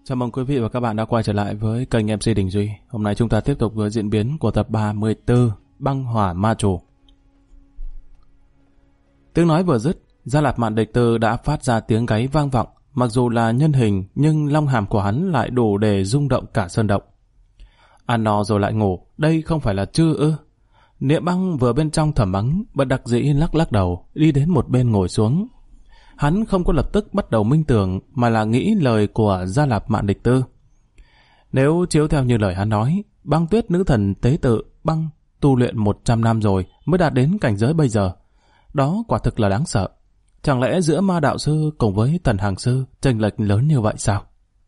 Chào mừng quý vị và các bạn đã quay trở lại với kênh MC Đình Duy. Hôm nay chúng ta tiếp tục với diễn biến của tập 34 Băng Hỏa Ma Chủ. Tiếng nói vừa dứt, Gia Lạp Mạn Địch Tư đã phát ra tiếng gáy vang vọng. Mặc dù là nhân hình nhưng long hàm của hắn lại đủ để rung động cả sơn động. Ăn no rồi lại ngủ, đây không phải là chư ư? Niệm Băng vừa bên trong thầm mắng, bất đắc dĩ lắc lắc đầu, đi đến một bên ngồi xuống. Hắn không có lập tức bắt đầu minh tưởng mà là nghĩ lời của Gia Lạp Mạn Địch Tư. Nếu chiếu theo như lời hắn nói, Băng Tuyết nữ thần tế tự Băng tu luyện 100 năm rồi mới đạt đến cảnh giới bây giờ. Đó quả thực là đáng sợ. Chẳng lẽ giữa ma đạo sư cùng với Tần Hàng sư chênh lệch lớn như vậy sao?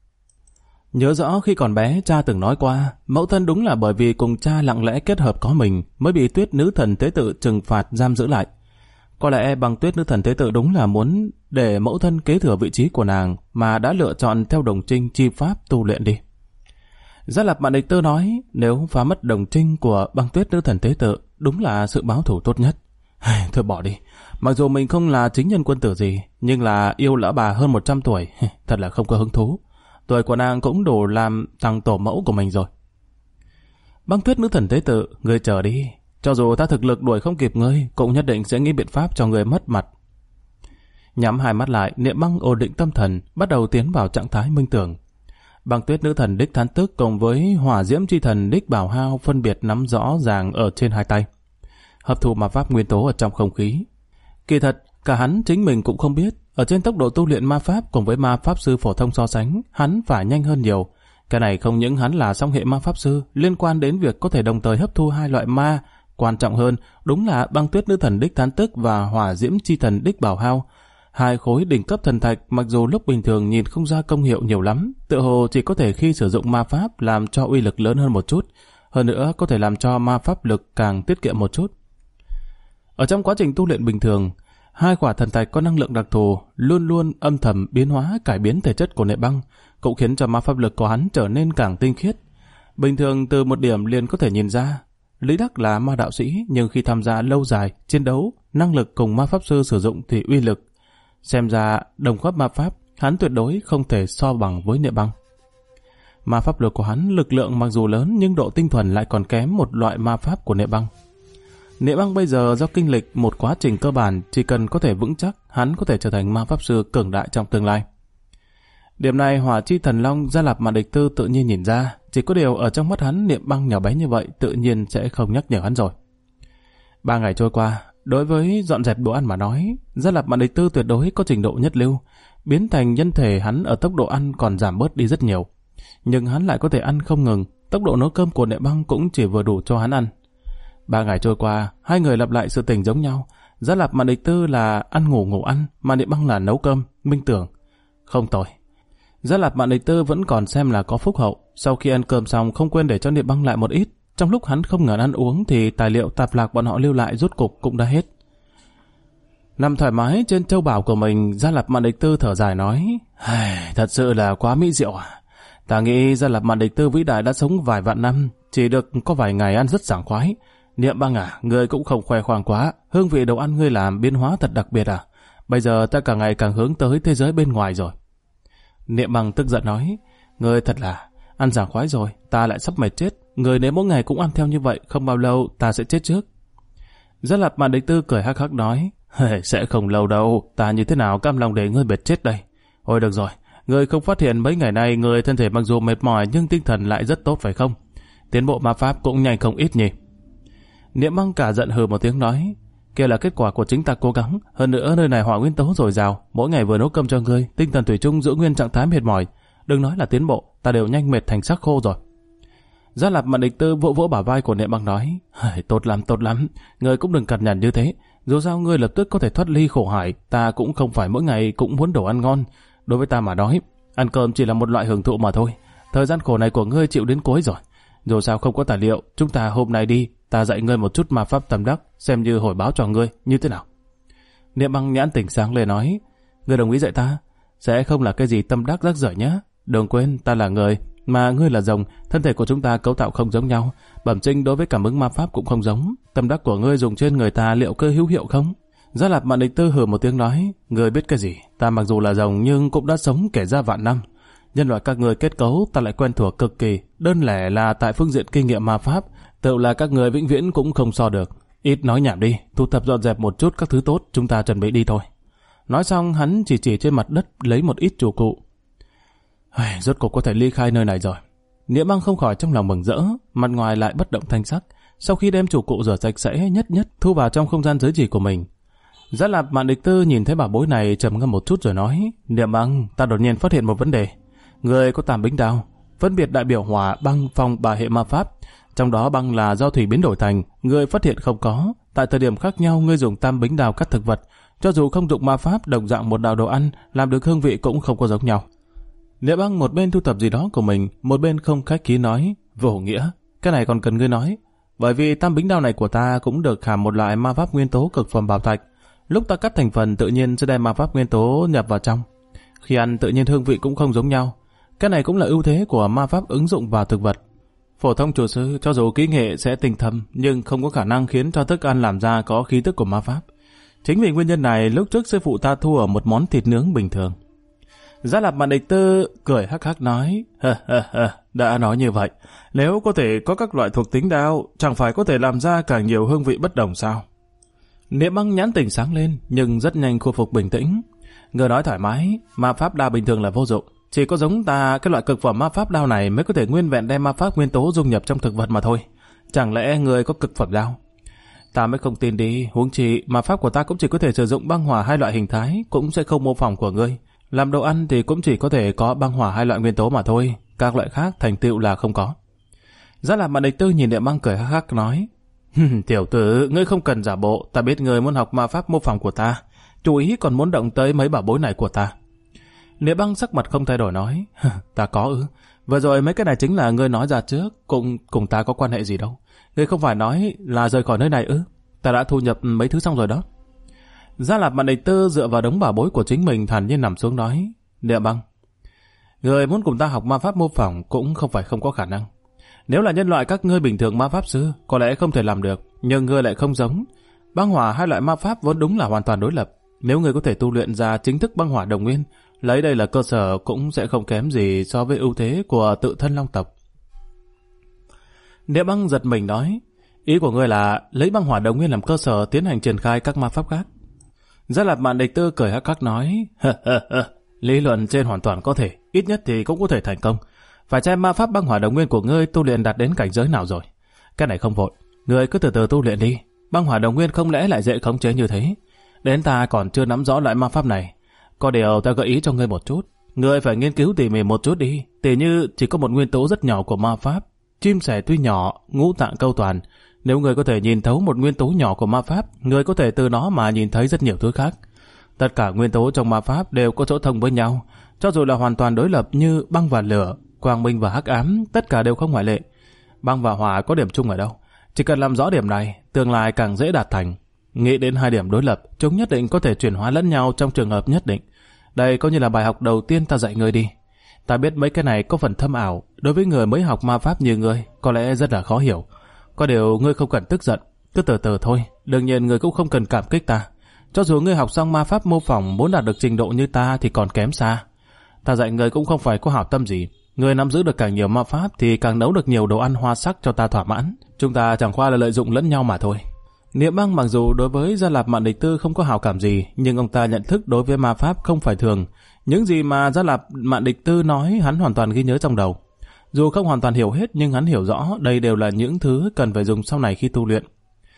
Nhớ rõ khi còn bé cha từng nói qua, mẫu thân đúng là bởi vì cùng cha lặng lẽ kết hợp có mình mới bị Tuyết nữ thần tế tự trừng phạt giam giữ lại. Có lẽ Băng Tuyết nữ thần tế tự đúng là muốn để mẫu thân kế thừa vị trí của nàng mà đã lựa chọn theo đồng trinh chi pháp tu luyện đi. Gia Lạp Mạn Địch Tư nói nếu phá mất đồng trinh của Băng Tuyết nữ thần tế tự đúng là sự báo thù tốt nhất. Thôi bỏ đi, mặc dù mình không là chính nhân quân tử gì, nhưng là yêu lão bà hơn 100 tuổi, thật là không có hứng thú. Tuổi của nàng cũng đủ làm thằng tổ mẫu của mình rồi. Băng Tuyết nữ thần tế tự, ngươi chờ đi. Cho dù ta thực lực đuổi không kịp ngươi, cũng nhất định sẽ nghĩ biện pháp cho ngươi mất mặt. Nhắm hai mắt lại, Niệm Băng ổn định tâm thần, bắt đầu tiến vào trạng thái minh tưởng. Băng Tuyết nữ thần Đích Thán Tức cùng với Hỏa Diễm chi thần Đích Bảo Hao phân biệt nắm rõ ràng ở trên hai tay, hấp thụ ma pháp nguyên tố ở trong không khí. Kỳ thật, cả hắn chính mình cũng không biết, ở trên tốc độ tu luyện ma pháp cùng với ma pháp sư phổ thông so sánh, hắn phải nhanh hơn nhiều. Cái này không những hắn là song hệ ma pháp sư, liên quan đến việc có thể đồng thời hấp thu hai loại ma. Quan trọng hơn, đúng là Băng Tuyết nữ thần Đích Thán Tức và Hỏa Diễm chi thần Đích Bảo Hao. Hai khối đỉnh cấp thần thạch mặc dù lúc bình thường nhìn không ra công hiệu nhiều lắm, tựa hồ chỉ có thể khi sử dụng ma pháp làm cho uy lực lớn hơn một chút, hơn nữa có thể làm cho ma pháp lực càng tiết kiệm một chút. Ở trong quá trình tu luyện bình thường, hai quả thần thạch có năng lượng đặc thù luôn luôn âm thầm biến hóa cải biến thể chất của Niệm Băng, cũng khiến cho ma pháp lực của hắn trở nên càng tinh khiết. Bình thường từ một điểm liền có thể nhìn ra, Lý Đắc là ma đạo sĩ nhưng khi tham gia lâu dài, chiến đấu, năng lực cùng ma pháp sư sử dụng thì uy lực. Xem ra đồng cấp ma pháp, hắn tuyệt đối không thể so bằng với Niệm Băng. Ma pháp lực của hắn lực lượng mặc dù lớn nhưng độ tinh thuần lại còn kém một loại ma pháp của Niệm Băng. Niệm Băng bây giờ do kinh lịch một quá trình cơ bản, chỉ cần có thể vững chắc, hắn có thể trở thành ma pháp sư cường đại trong tương lai. Điểm này Hỏa chi thần long Gia Lạp Mạn Địch Tư tự nhiên nhìn ra, chỉ có điều ở trong mắt hắn Niệm Băng nhỏ bé như vậy tự nhiên sẽ không nhắc nhở hắn rồi. 3 ngày trôi qua, đối với dọn dẹp đồ ăn mà nói, Gia Lạp Mạn Địch Tư tuyệt đối có trình độ nhất lưu, biến thành nhân thể hắn ở tốc độ ăn còn giảm bớt đi rất nhiều. Nhưng hắn lại có thể ăn không ngừng, tốc độ nấu cơm của Niệm Băng cũng chỉ vừa đủ cho hắn ăn. 3 ngày trôi qua, hai người lặp lại sự tình giống nhau. Gia Lạp Mạn Địch Tư là ăn ngủ ăn, mà Niệm Băng là nấu cơm, minh tưởng. Không tồi. Gia Lạp Mạn Địch Tư vẫn còn xem là có phúc hậu, sau khi ăn cơm xong không quên để cho Niệm Băng lại một ít. Trong lúc hắn không ngờ ăn uống thì tài liệu tạp lạc bọn họ lưu lại rốt cục cũng đã hết. Nằm thoải mái trên châu bảo của mình, Gia Lạp Mạn Địch Tư thở dài nói, thật sự là quá mỹ diệu à. Ta nghĩ Gia Lạp Mạn Địch Tư vĩ đại đã sống vài vạn năm, chỉ được có vài ngày ăn rất sảng khoái. Niệm Băng à, ngươi cũng không khoe khoang quá, hương vị đồ ăn ngươi làm biến hóa thật đặc biệt à. Bây giờ ta càng ngày càng hướng tới thế giới bên ngoài rồi. Niệm Băng tức giận nói, ngươi thật là ăn sảng khoái rồi, ta lại sắp mệt chết. Ngươi nếu mỗi ngày cũng ăn theo như vậy, không bao lâu ta sẽ chết trước. Gia Lạp Mạn Địch Tư cười hắc hắc nói, sẽ không lâu đâu, ta như thế nào cam lòng để ngươi mệt chết đây. Ôi được rồi, ngươi không phát hiện mấy ngày nay ngươi thân thể mặc dù mệt mỏi nhưng tinh thần lại rất tốt phải không? Tiến bộ ma pháp cũng nhanh không ít nhỉ. Niệm Băng cả giận hừ một tiếng nói, kia là kết quả của chính ta cố gắng, hơn nữa nơi này hỏa nguyên tố dồi dào, mỗi ngày vừa nấu cơm cho ngươi, tinh thần thủy chung giữ nguyên trạng thái mệt mỏi, đừng nói là tiến bộ, ta đều nhanh mệt thành xác khô rồi. Gia Lạp Mạn Địch Tư vỗ vỗ bả vai của Niệm Băng nói, tốt lắm, ngươi cũng đừng cằn nhằn như thế, dù sao ngươi lập tức có thể thoát ly khổ hải, ta cũng không phải mỗi ngày cũng muốn đồ ăn ngon, đối với ta mà nói, ăn cơm chỉ là một loại hưởng thụ mà thôi, thời gian khổ này của ngươi chịu đến cuối rồi, dù sao không có tài liệu, chúng ta hôm nay đi, ta dạy ngươi một chút ma pháp tâm đắc, xem như hồi báo cho ngươi như thế nào. Niệm Băng nhãn tỉnh sáng lên nói, ngươi đồng ý dạy ta, sẽ không là cái gì tâm đắc rắc rưởi nhá, đừng quên ta là người, mà ngươi là rồng, thân thể của chúng ta cấu tạo không giống nhau, bẩm sinh đối với cảm ứng ma pháp cũng không giống, tâm đắc của ngươi dùng trên người ta liệu cơ hữu hiệu không? Gia Lạp Mạn Địch Tư hừ một tiếng nói, ngươi biết cái gì, ta mặc dù là rồng nhưng cũng đã sống kể ra vạn năm, Nhân loại các người kết cấu ta lại quen thuộc cực kỳ, đơn lẻ là tại phương diện kinh nghiệm ma pháp, tự là các người vĩnh viễn cũng không so được. Ít nói nhảm đi, thu thập dọn dẹp một chút các thứ tốt, chúng ta chuẩn bị đi thôi. Nói xong hắn chỉ trên mặt đất lấy một ít trụ cụ. Rốt cuộc có thể ly khai nơi này rồi. Niệm Băng không khỏi trong lòng mừng rỡ, mặt ngoài lại bất động thanh sắc. Sau khi đem trụ cụ rửa sạch sẽ nhất thu vào trong không gian giới chỉ của mình. Giá Lạp Mạn Địch Tư nhìn thấy bảo bối này trầm ngâm một chút rồi nói: Niệm Băng, ta đột nhiên phát hiện một vấn đề. Người có tam bính đao, phân biệt đại biểu hỏa, băng, phong 3 hệ ma pháp. Trong đó băng là do thủy biến đổi thành, người phát hiện không có. Tại thời điểm khác nhau ngươi dùng tam bính đao cắt thực vật, cho dù không dụng ma pháp, đồng dạng một đạo đồ ăn, làm được hương vị cũng không có giống nhau. Niệm Băng một bên thu thập gì đó của mình, một bên không khách khí nói: Vô nghĩa, cái này còn cần ngươi nói. Bởi vì tam bính đao này của ta cũng được hàm một loại ma pháp nguyên tố cực phẩm bảo thạch. Lúc ta cắt thành phần tự nhiên sẽ đem ma pháp nguyên tố nhập vào trong. Khi ăn tự nhiên hương vị cũng không giống nhau. Cái này cũng là ưu thế của ma pháp ứng dụng vào thực vật. Phổ thông chủ sư cho dù kỹ nghệ sẽ tinh thâm, nhưng không có khả năng khiến cho thức ăn làm ra có khí tức của ma pháp. Chính vì nguyên nhân này, lúc trước sư phụ ta thua ở một món thịt nướng bình thường. Giá Lạp Mạn Địch Tư cười hắc hắc nói: đã nói như vậy, nếu có thể có các loại thuộc tính đao, chẳng phải có thể làm ra càng nhiều hương vị bất đồng sao? Niệm Băng nhãn tỉnh sáng lên, nhưng rất nhanh khôi phục bình tĩnh. Người nói thoải mái, ma pháp đao bình thường là vô dụng, chỉ có giống ta cái loại cực phẩm ma pháp đao này mới có thể nguyên vẹn đem ma pháp nguyên tố dung nhập trong thực vật mà thôi. Chẳng lẽ người có cực phẩm đao? Ta mới không tin đi, huống chi ma pháp của ta cũng chỉ có thể sử dụng băng hỏa 2 loại hình thái, cũng sẽ không mô phỏng của ngươi. Làm đồ ăn thì cũng chỉ có thể có băng hỏa 2 loại nguyên tố mà thôi, các loại khác thành tựu là không có. Giá Lạp Mạn Địch Tư nhìn Niệm Băng cười hắc hắc nói: Tiểu tử, ngươi không cần giả bộ, ta biết ngươi muốn học ma pháp mô phỏng của ta, chú ý còn muốn động tới mấy bảo bối này của ta. Niệm Băng sắc mặt không thay đổi nói: Ta có ư? Vừa rồi mấy cái này chính là ngươi nói ra trước, cùng ta có quan hệ gì đâu. Ngươi không phải nói là rời khỏi nơi này ư? Ta đã thu nhập mấy thứ xong rồi đó. Giá Lạp Mạn Địch Tư dựa vào đống bảo bối của chính mình thản nhiên nằm xuống nói: Niệm Băng, người muốn cùng ta học ma pháp mô phỏng cũng không phải không có khả năng. Nếu là nhân loại các ngươi bình thường ma pháp sư, có lẽ không thể làm được, nhưng ngươi lại không giống. Băng hỏa 2 loại ma pháp vốn đúng là hoàn toàn đối lập. Nếu ngươi có thể tu luyện ra chính thức băng hỏa đồng nguyên, lấy đây là cơ sở cũng sẽ không kém gì so với ưu thế của tự thân long tộc. Niệm Băng giật mình nói: Ý của ngươi là lấy băng hỏa đồng nguyên làm cơ sở tiến hành triển khai các ma pháp khác? Giá Lạp Mạn Địch Tư cười hắc hắc nói: Lý luận trên hoàn toàn có thể, ít nhất thì cũng có thể thành công. Phải xem ma pháp băng hỏa đồng nguyên của ngươi tu luyện đạt đến cảnh giới nào rồi. Cái này không vội, ngươi cứ từ từ tu luyện đi. Băng hỏa đồng nguyên không lẽ lại dễ khống chế như thế? Đến ta còn chưa nắm rõ loại ma pháp này. Có điều ta gợi ý cho ngươi một chút, ngươi phải nghiên cứu tỉ mỉ một chút đi. Tỉ như chỉ có một nguyên tố rất nhỏ của ma pháp, chim sẻ tuy nhỏ, ngũ tạng câu toàn. Nếu ngươi có thể nhìn thấu một nguyên tố nhỏ của ma pháp, ngươi có thể từ nó mà nhìn thấy rất nhiều thứ khác. Tất cả nguyên tố trong ma pháp đều có chỗ thông với nhau, cho dù là hoàn toàn đối lập như băng và lửa, quang minh và hắc ám, tất cả đều không ngoại lệ. Băng và hỏa có điểm chung ở đâu? Chỉ cần làm rõ điểm này, tương lai càng dễ đạt thành. Nghĩ đến 2 điểm đối lập, chúng nhất định có thể chuyển hóa lẫn nhau trong trường hợp nhất định. Đây coi như là bài học đầu tiên ta dạy ngươi đi. Ta biết mấy cái này có phần thâm ảo, đối với người mới học ma pháp như ngươi, có lẽ rất là khó hiểu. Có điều ngươi không cần tức giận, cứ từ từ thôi. Đương nhiên ngươi cũng không cần cảm kích ta. Cho dù ngươi học xong ma pháp mô phỏng muốn đạt được trình độ như ta thì còn kém xa. Ta dạy ngươi cũng không phải có hảo tâm gì. Ngươi nắm giữ được càng nhiều ma pháp thì càng nấu được nhiều đồ ăn hoa sắc cho ta thỏa mãn. Chúng ta chẳng qua là lợi dụng lẫn nhau mà thôi. Niệm Băng mặc dù đối với Giá Lạp Mạn Địch Tư không có hảo cảm gì, nhưng ông ta nhận thức đối với ma pháp không phải thường. Những gì mà Giá Lạp Mạn Địch Tư nói hắn hoàn toàn ghi nhớ trong đầu. Dù không hoàn toàn hiểu hết nhưng hắn hiểu rõ đây đều là những thứ cần phải dùng sau này khi tu luyện.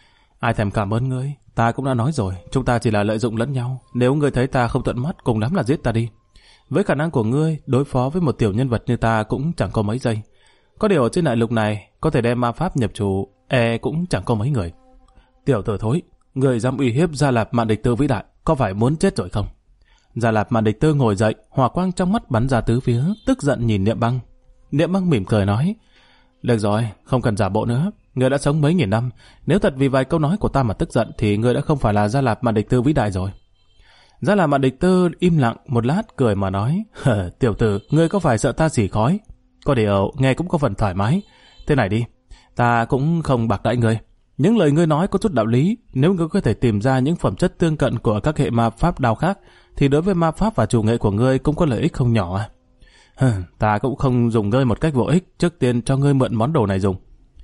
Ai thèm cảm ơn ngươi, ta cũng đã nói rồi, chúng ta chỉ là lợi dụng lẫn nhau. Nếu ngươi thấy ta không thuận mắt, cùng lắm là giết ta đi. Với khả năng của ngươi, đối phó với một tiểu nhân vật như ta cũng chẳng có mấy giây. Có điều ở trên đại lục này, có thể đem ma pháp nhập chủ, cũng chẳng có mấy người. Tiểu tử thối, người dám uy hiếp Giá Lạp Mạn Địch Tư vĩ đại, có phải muốn chết rồi không? Giá Lạp Mạn Địch Tư ngồi dậy, hỏa quang trong mắt bắn ra tứ phía, tức giận nhìn Niệm Băng. Niệm Băng mỉm cười nói: Được rồi, không cần giả bộ nữa. Ngươi đã sống mấy nghìn năm, nếu thật vì vài câu nói của ta mà tức giận thì ngươi đã không phải là Giá Lạp Mạn Địch Tư vĩ đại rồi. Giá Lạp Mạn Địch Tư im lặng một lát cười mà nói: Tiểu tử, ngươi có phải sợ ta xỉ khói? Có điều nghe cũng có phần thoải mái. Thế này đi, ta cũng không bạc đãi ngươi. Những lời ngươi nói có chút đạo lý. Nếu ngươi có thể tìm ra những phẩm chất tương cận của các hệ ma pháp đao khác, thì đối với ma pháp và chủ nghệ của ngươi cũng có lợi ích không nhỏ. Ta cũng không dùng ngươi một cách vô ích, trước tiên cho ngươi mượn món đồ này dùng.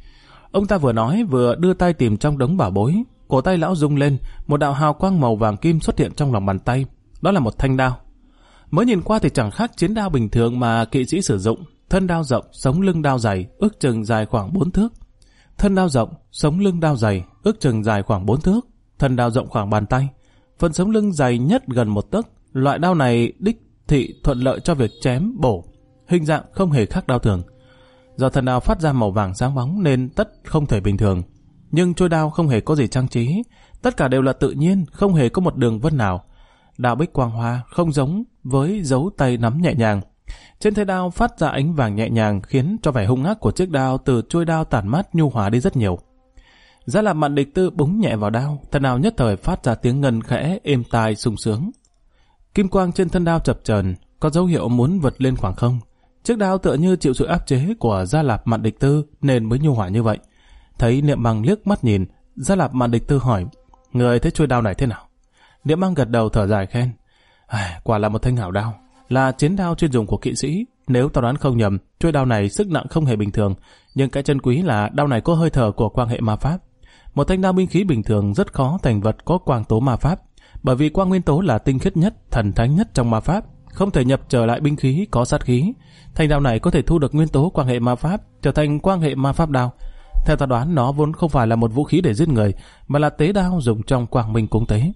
Ông ta vừa nói vừa đưa tay tìm trong đống bảo bối. Cổ tay lão rung lên, một đạo hào quang màu vàng kim xuất hiện trong lòng bàn tay. Đó là một thanh đao. Mới nhìn qua thì chẳng khác chiến đao bình thường mà kỵ sĩ sử dụng. Thân đao rộng, sống lưng đao dày, ước chừng dài khoảng 4 thước. Thân đao rộng, sống lưng đao dày, ước chừng dài khoảng 4 thước. Thân đao rộng khoảng bàn tay. Phần sống lưng dày nhất gần 1 tấc. Loại đao này đích thị thuận lợi cho việc chém, bổ. Hình dạng không hề khác đao thường. Do thân đao phát ra màu vàng sáng bóng nên tất không thể bình thường. Nhưng chuôi đao không hề có gì trang trí. Tất cả đều là tự nhiên, không hề có một đường vân nào. Đao bích quang hoa không giống với dấu tay nắm nhẹ nhàng. Trên thế đao phát ra ánh vàng nhẹ nhàng khiến cho vẻ hung ác của chiếc đao từ chuôi đao tản mát nhu hòa đi rất nhiều. Giá Lạp Mạn Địch Tư búng nhẹ vào đao, thân đao nhất thời phát ra tiếng ngân khẽ êm tai sung sướng. Kim quang trên thân đao chập chờn, có dấu hiệu muốn vượt lên khoảng không. Chiếc đao tựa như chịu sự áp chế của Giá Lạp Mạn Địch Tư nên mới nhu hòa như vậy. Thấy Niệm Băng liếc mắt nhìn, Giá Lạp Mạn Địch Tư hỏi: "Người thấy chuôi đao này thế nào?" Niệm Băng gật đầu thở dài khen: "Quả là một thanh hảo đao, là chiến đao chuyên dùng của kỵ sĩ. Nếu tao đoán không nhầm, chuôi đao này sức nặng không hề bình thường, nhưng cái chân quý là đao này có hơi thở của quang hệ ma pháp. Một thanh đao binh khí bình thường rất khó thành vật có quang tố ma pháp, bởi vì quang nguyên tố là tinh khiết nhất, thần thánh nhất trong ma pháp, không thể nhập trở lại binh khí có sát khí. Thanh đao này có thể thu được nguyên tố quang hệ ma pháp, trở thành quang hệ ma pháp đao. Theo ta đoán, nó vốn không phải là một vũ khí để giết người, mà là tế đao dùng trong quang minh cúng tế."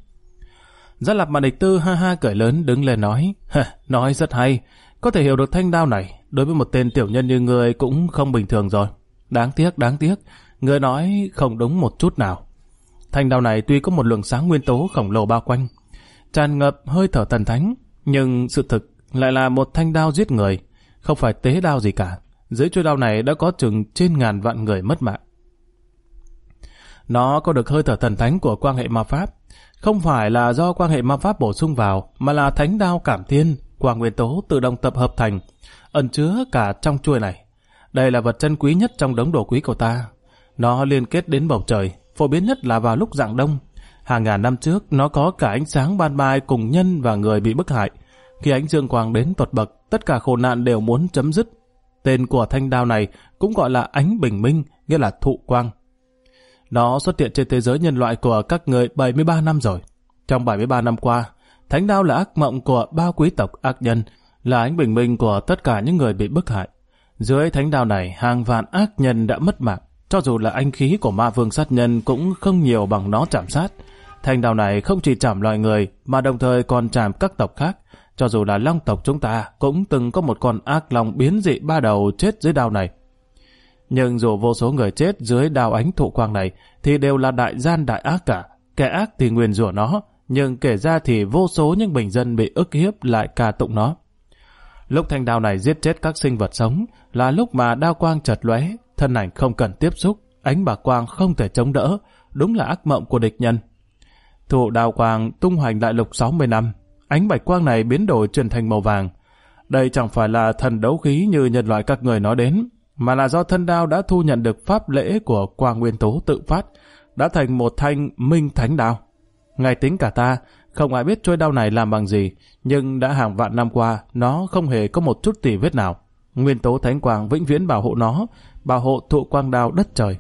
Giá Lạp Mạn Địch Tư ha ha cười lớn đứng lên nói: "Nói rất hay, có thể hiểu được thanh đao này, đối với một tên tiểu nhân như người cũng không bình thường rồi. Đáng tiếc, người nói không đúng một chút nào. Thanh đao này tuy có một luồng sáng nguyên tố khổng lồ bao quanh, tràn ngập hơi thở thần thánh, nhưng sự thực lại là một thanh đao giết người, không phải tế đao gì cả. Dưới chuôi đao này đã có chừng trên ngàn vạn người mất mạng. Nó có được hơi thở thần thánh của quang hệ ma pháp, không phải là do quang hệ ma pháp bổ sung vào, mà là thánh đao cảm thiên, quang nguyên tố tự động tập hợp thành, ẩn chứa cả trong chuôi này. Đây là vật chân quý nhất trong đống đồ quý của ta. Nó liên kết đến bầu trời, phổ biến nhất là vào lúc rạng đông. Hàng ngàn năm trước, nó có cả ánh sáng ban mai cùng nhân và người bị bức hại. Khi ánh dương quang đến tột bậc, tất cả khổ nạn đều muốn chấm dứt. Tên của thanh đao này cũng gọi là ánh bình minh, nghĩa là thụ quang. Nó xuất hiện trên thế giới nhân loại của các người 73 năm rồi. Trong 73 năm qua, thánh đao là ác mộng của bao quý tộc ác nhân, là ánh bình minh của tất cả những người bị bức hại. Dưới thánh đao này, hàng vạn ác nhân đã mất mạng. Cho dù là anh khí của ma vương sát nhân cũng không nhiều bằng nó chạm sát. Thanh đao này không chỉ chạm loài người, mà đồng thời còn chạm các tộc khác. Cho dù là long tộc chúng ta, cũng từng có một con ác long biến dị 3 đầu chết dưới đao này. Nhưng dù vô số người chết dưới đao ánh thụ quang này, thì đều là đại gian đại ác cả. Kẻ ác thì nguyền rủa nó, nhưng kể ra thì vô số những bình dân bị ức hiếp lại ca tụng nó. Lúc thanh đao này giết chết các sinh vật sống, là lúc mà đao quang chợt lóe, thân ảnh không cần tiếp xúc, ánh bạc quang không thể chống đỡ, đúng là ác mộng của địch nhân. Thụ đao quang tung hoành đại lục 60 năm, ánh bạch quang này biến đổi chuyển thành màu vàng. Đây chẳng phải là thần đấu khí như nhân loại các người nói đến, mà là do thân đao đã thu nhận được pháp lễ của quang nguyên tố tự phát, đã thành một thanh minh thánh đao. Ngay tính cả ta, không ai biết trôi đao này làm bằng gì, nhưng đã hàng vạn năm qua, nó không hề có một chút tì vết nào. Nguyên tố thánh quang vĩnh viễn bảo hộ nó, bảo hộ thụ quang đao đất trời."